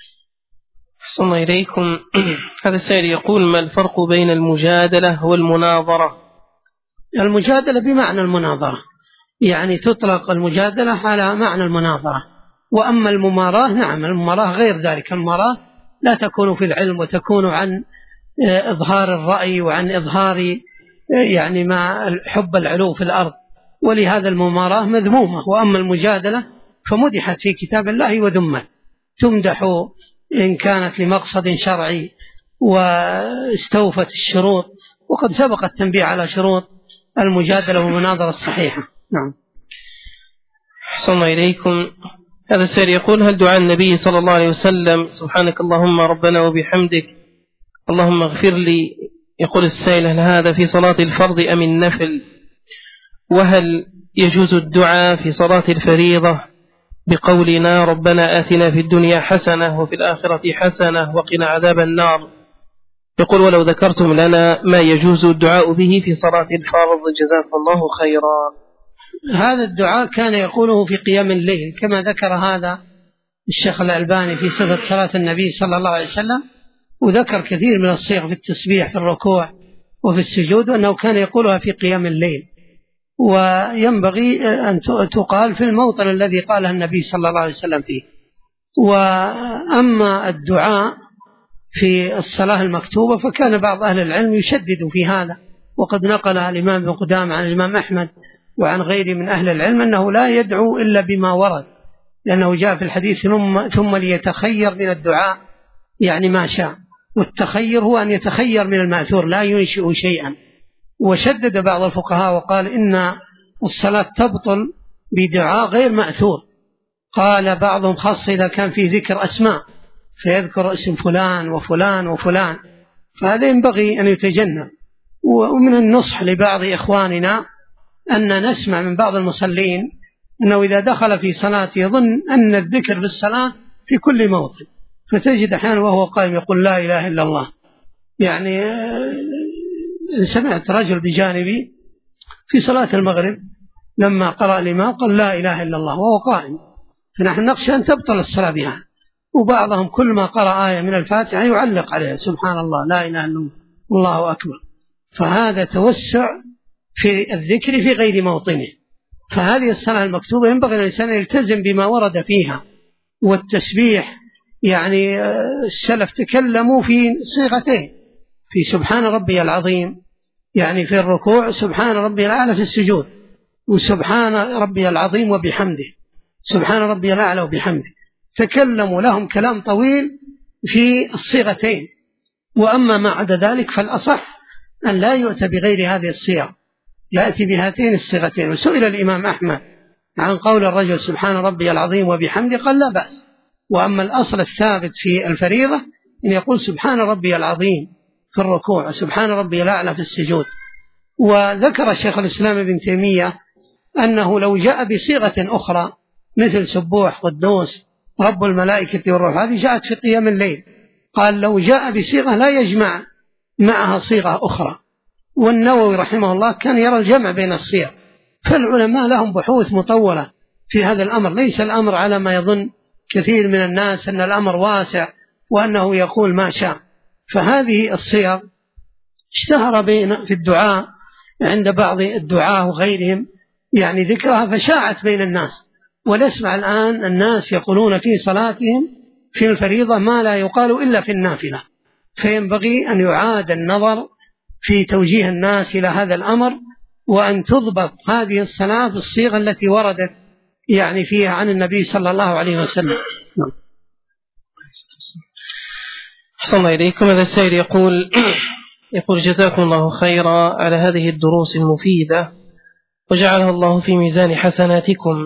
أحسن إليكم. هذا السائل يقول: ما الفرق بين المجادلة والمناظرة؟ المجادلة بمعنى المناظرة، يعني تطلق المجادلة على معنى المناظرة. وأما المماراة، نعم، المماراة غير ذلك. المماراة لا تكون في العلم، وتكون عن إظهار الرأي وعن إظهار يعني ما حب العلو في الأرض، ولهذا المماراة مذمومة. وأما المجادلة فمدحت في كتاب الله وذمت، تمدح إن كانت لمقصد شرعي واستوفت الشروط، وقد سبق التنبيه على شروط المجادلة والمناظرة الصحيحة. نعم. أحسن إليكم. هذا السائل يقول: هل دعاء النبي صلى الله عليه وسلم سبحانك اللهم ربنا وبحمدك اللهم اغفر لي، يقول السائل، هل هذا في صلاة الفرض أم النفل؟ وهل يجوز الدعاء في صلاة الفريضة بقولنا ربنا آتنا في الدنيا حسنة وفي الآخرة حسنة وقنا عذاب النار؟ يقول: ولو ذكرتم لنا ما يجوز الدعاء به في صلاة الفرض جزاكم الله خيرا. هذا الدعاء كان يقوله في قيام الليل، كما ذكر هذا الشيخ الألباني في صفة صلاة النبي صلى الله عليه وسلم، وذكر كثير من الصيغ في التسبيح في الركوع وفي السجود، وأنه كان يقولها في قيام الليل. وينبغي أن تقال في الموطن الذي قالها النبي صلى الله عليه وسلم فيه. وأما الدعاء في الصلاة المكتوبة فكان بعض أهل العلم يشدد في هذا، وقد نقلها الإمام ابن قدامة عن الإمام أحمد وعن غيره من أهل العلم أنه لا يدعو إلا بما ورد، لأنه جاء في الحديث ثم ليتخير من الدعاء يعني ما شاء، والتخير هو أن يتخير من المأثور لا ينشئ شيئا. وشدد بعض الفقهاء وقال إن الصلاة تبطل بدعاء غير مأثور، قال بعضهم خاصة إذا كان في ذكر أسماء، فيذكر اسم فلان وفلان وفلان، فهذا ينبغي أن يتجنب. ومن النصح لبعض إخواننا أن نسمع من بعض المصلين أنه إذا دخل في صلاة يظن أن الذكر بالصلاة في كل موطن، فتجد أحيانا وهو قائم يقول لا إله إلا الله. يعني سمعت رجل بجانبي في صلاة المغرب لما قرأ الإمام قال لا إله إلا الله وهو قائم، فنحن نخشى أن تبطل الصلاة بها. وبعضهم كل ما قرأ آية من الفاتحة يعلق عليها سبحان الله لا إله إلا الله والله أكبر، فهذا توسع في الذكر في غير موطنه. فهذه الصلاة المكتوبة ينبغي الإنسان يلتزم بما ورد فيها. والتسبيح يعني السلف تكلموا في صيغتين، في سبحان ربي العظيم يعني في الركوع، سبحان ربي الأعلى في السجود، وسبحان ربي العظيم وبحمده، سبحان ربي الأعلى وبحمده، تكلموا لهم كلام طويل في الصيغتين. وأما ما عدا ذلك فالأصح أن لا يؤتى بغير هذه الصيغ، يأتي بهاتين الصيغتين. وسئل الإمام أحمد عن قول الرجل سبحان ربي العظيم وبحمده قال لا بأس. وأما الأصل الثابت في الفريضة أن يقول سبحان ربي العظيم في الركوع وسبحان ربي الأعلى في السجود. وذكر شيخ الإسلام ابن تيمية أنه لو جاء بصيغة أخرى مثل سبوح قدوس رب الملائكة والروح، هذه جاءت في قيام الليل، قال لو جاء بصيغة لا يجمع معها صيغة أخرى. والنووي رحمه الله كان يرى الجمع بين الصيغ. فالعلماء لهم بحوث مطولة في هذا الأمر، ليس الأمر على ما يظن كثير من الناس أن الأمر واسع وأنه يقول ما شاء. فهذه الصيغ اشتهر في الدعاء عند بعض الدعاة وغيرهم يعني ذكرها فشاعت بين الناس، ونسمع الآن الناس يقولون في صلاتهم في الفريضة ما لا يقال إلا في النافلة، فينبغي أن يعاد النظر في توجيه الناس إلى هذا الأمر، وأن تضبط هذه الصلاة بالصيغة التي وردت يعني فيها عن النبي صلى الله عليه وسلم. أحسن الله إليكم. هذا السائل يقول جزاكم الله خيرا على هذه الدروس المفيدة وجعلها الله في ميزان حسناتكم.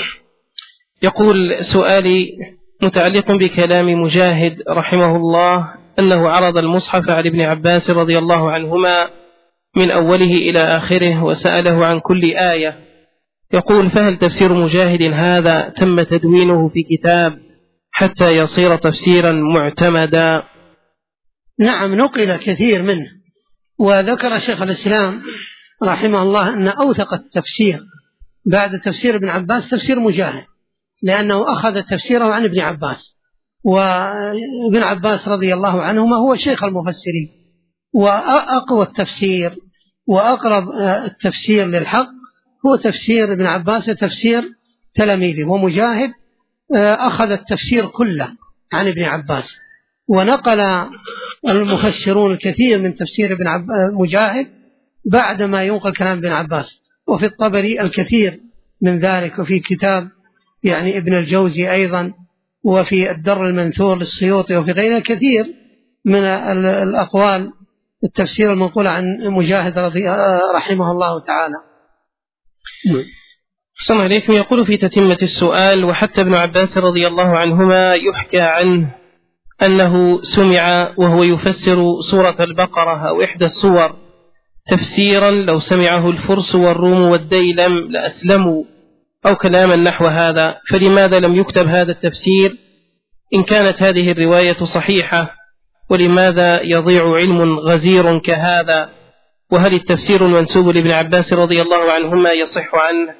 يقول سؤالي متعلق بكلام مجاهد رحمه الله أنه عرض المصحف على ابن عباس رضي الله عنهما من أوله إلى آخره وسأله عن كل آية. يقول فهل تفسير مجاهد هذا تم تدوينه في كتاب حتى يصير تفسيرا معتمدا؟ نعم، نقل كثير منه، وذكر شيخ الإسلام رحمه الله أن أوثق التفسير بعد تفسير ابن عباس تفسير مجاهد، لأنه أخذ تفسيره عن ابن عباس، وابن عباس رضي الله عنهما هو شيخ المفسرين، وأقوى التفسير وأقرب التفسير للحق هو تفسير ابن عباس وتفسير تلاميذه. ومجاهد أخذ التفسير كله عن ابن عباس، ونقل المفسرون الكثير من تفسير مجاهد بعدما ينقل كلام ابن عباس، وفي الطبري الكثير من ذلك، وفي كتاب يعني ابن الجوزي أيضا، وفي الدر المنثور للسيوطي، وفي غيره كثير من الأقوال التفسير المنقول عن مجاهد رحمه الله تعالى. أحسن عليكم. يقول في تتمة السؤال وحتى ابن عباس رضي الله عنهما يحكى عنه أنه سمع وهو يفسر سورة البقرة أو إحدى السور تفسيرا لو سمعه الفرس والروم والديلم لأسلموا أو كلاما نحو هذا، فلماذا لم يكتب هذا التفسير إن كانت هذه الرواية صحيحة؟ ولماذا يضيع علم غزير كهذا؟ وهل التفسير المنسوب لابن عباس رضي الله عنهما يصح عنه؟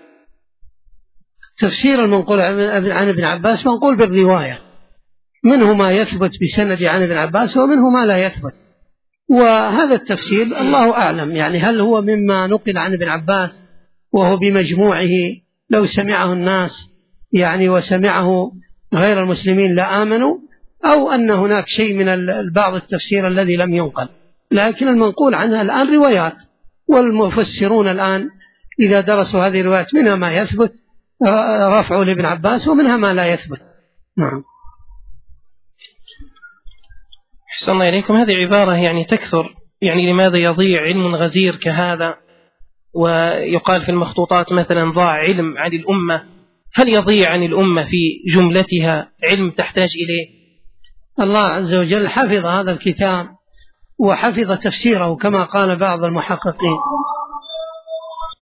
تفسير المنقول عن ابن عباس منقول بالرواية، منه ما يثبت بسند عن ابن عباس ومنه ما لا يثبت، وهذا التفسير الله أعلم يعني هل هو مما نقل عن ابن عباس وهو بمجموعه لو سمعه الناس يعني وسمعه غير المسلمين لآمنوا، أو أن هناك شيء من بعض التفسير الذي لم ينقل. لكن المنقول عنها الآن روايات، والمفسرون الآن إذا درسوا هذه الروايات منها ما يثبت رفعوا لابن عباس ومنها ما لا يثبت. نعم. أحسن الله إليكم. هذه عبارة يعني تكثر، يعني لماذا يضيع علم غزير كهذا؟ ويقال في المخطوطات مثلا ضاع علم عن الأمة، هل يضيع عن الأمة في جملتها علم تحتاج إليه؟ الله عز وجل حفظ هذا الكتاب وحفظ تفسيره كما قال بعض المحققين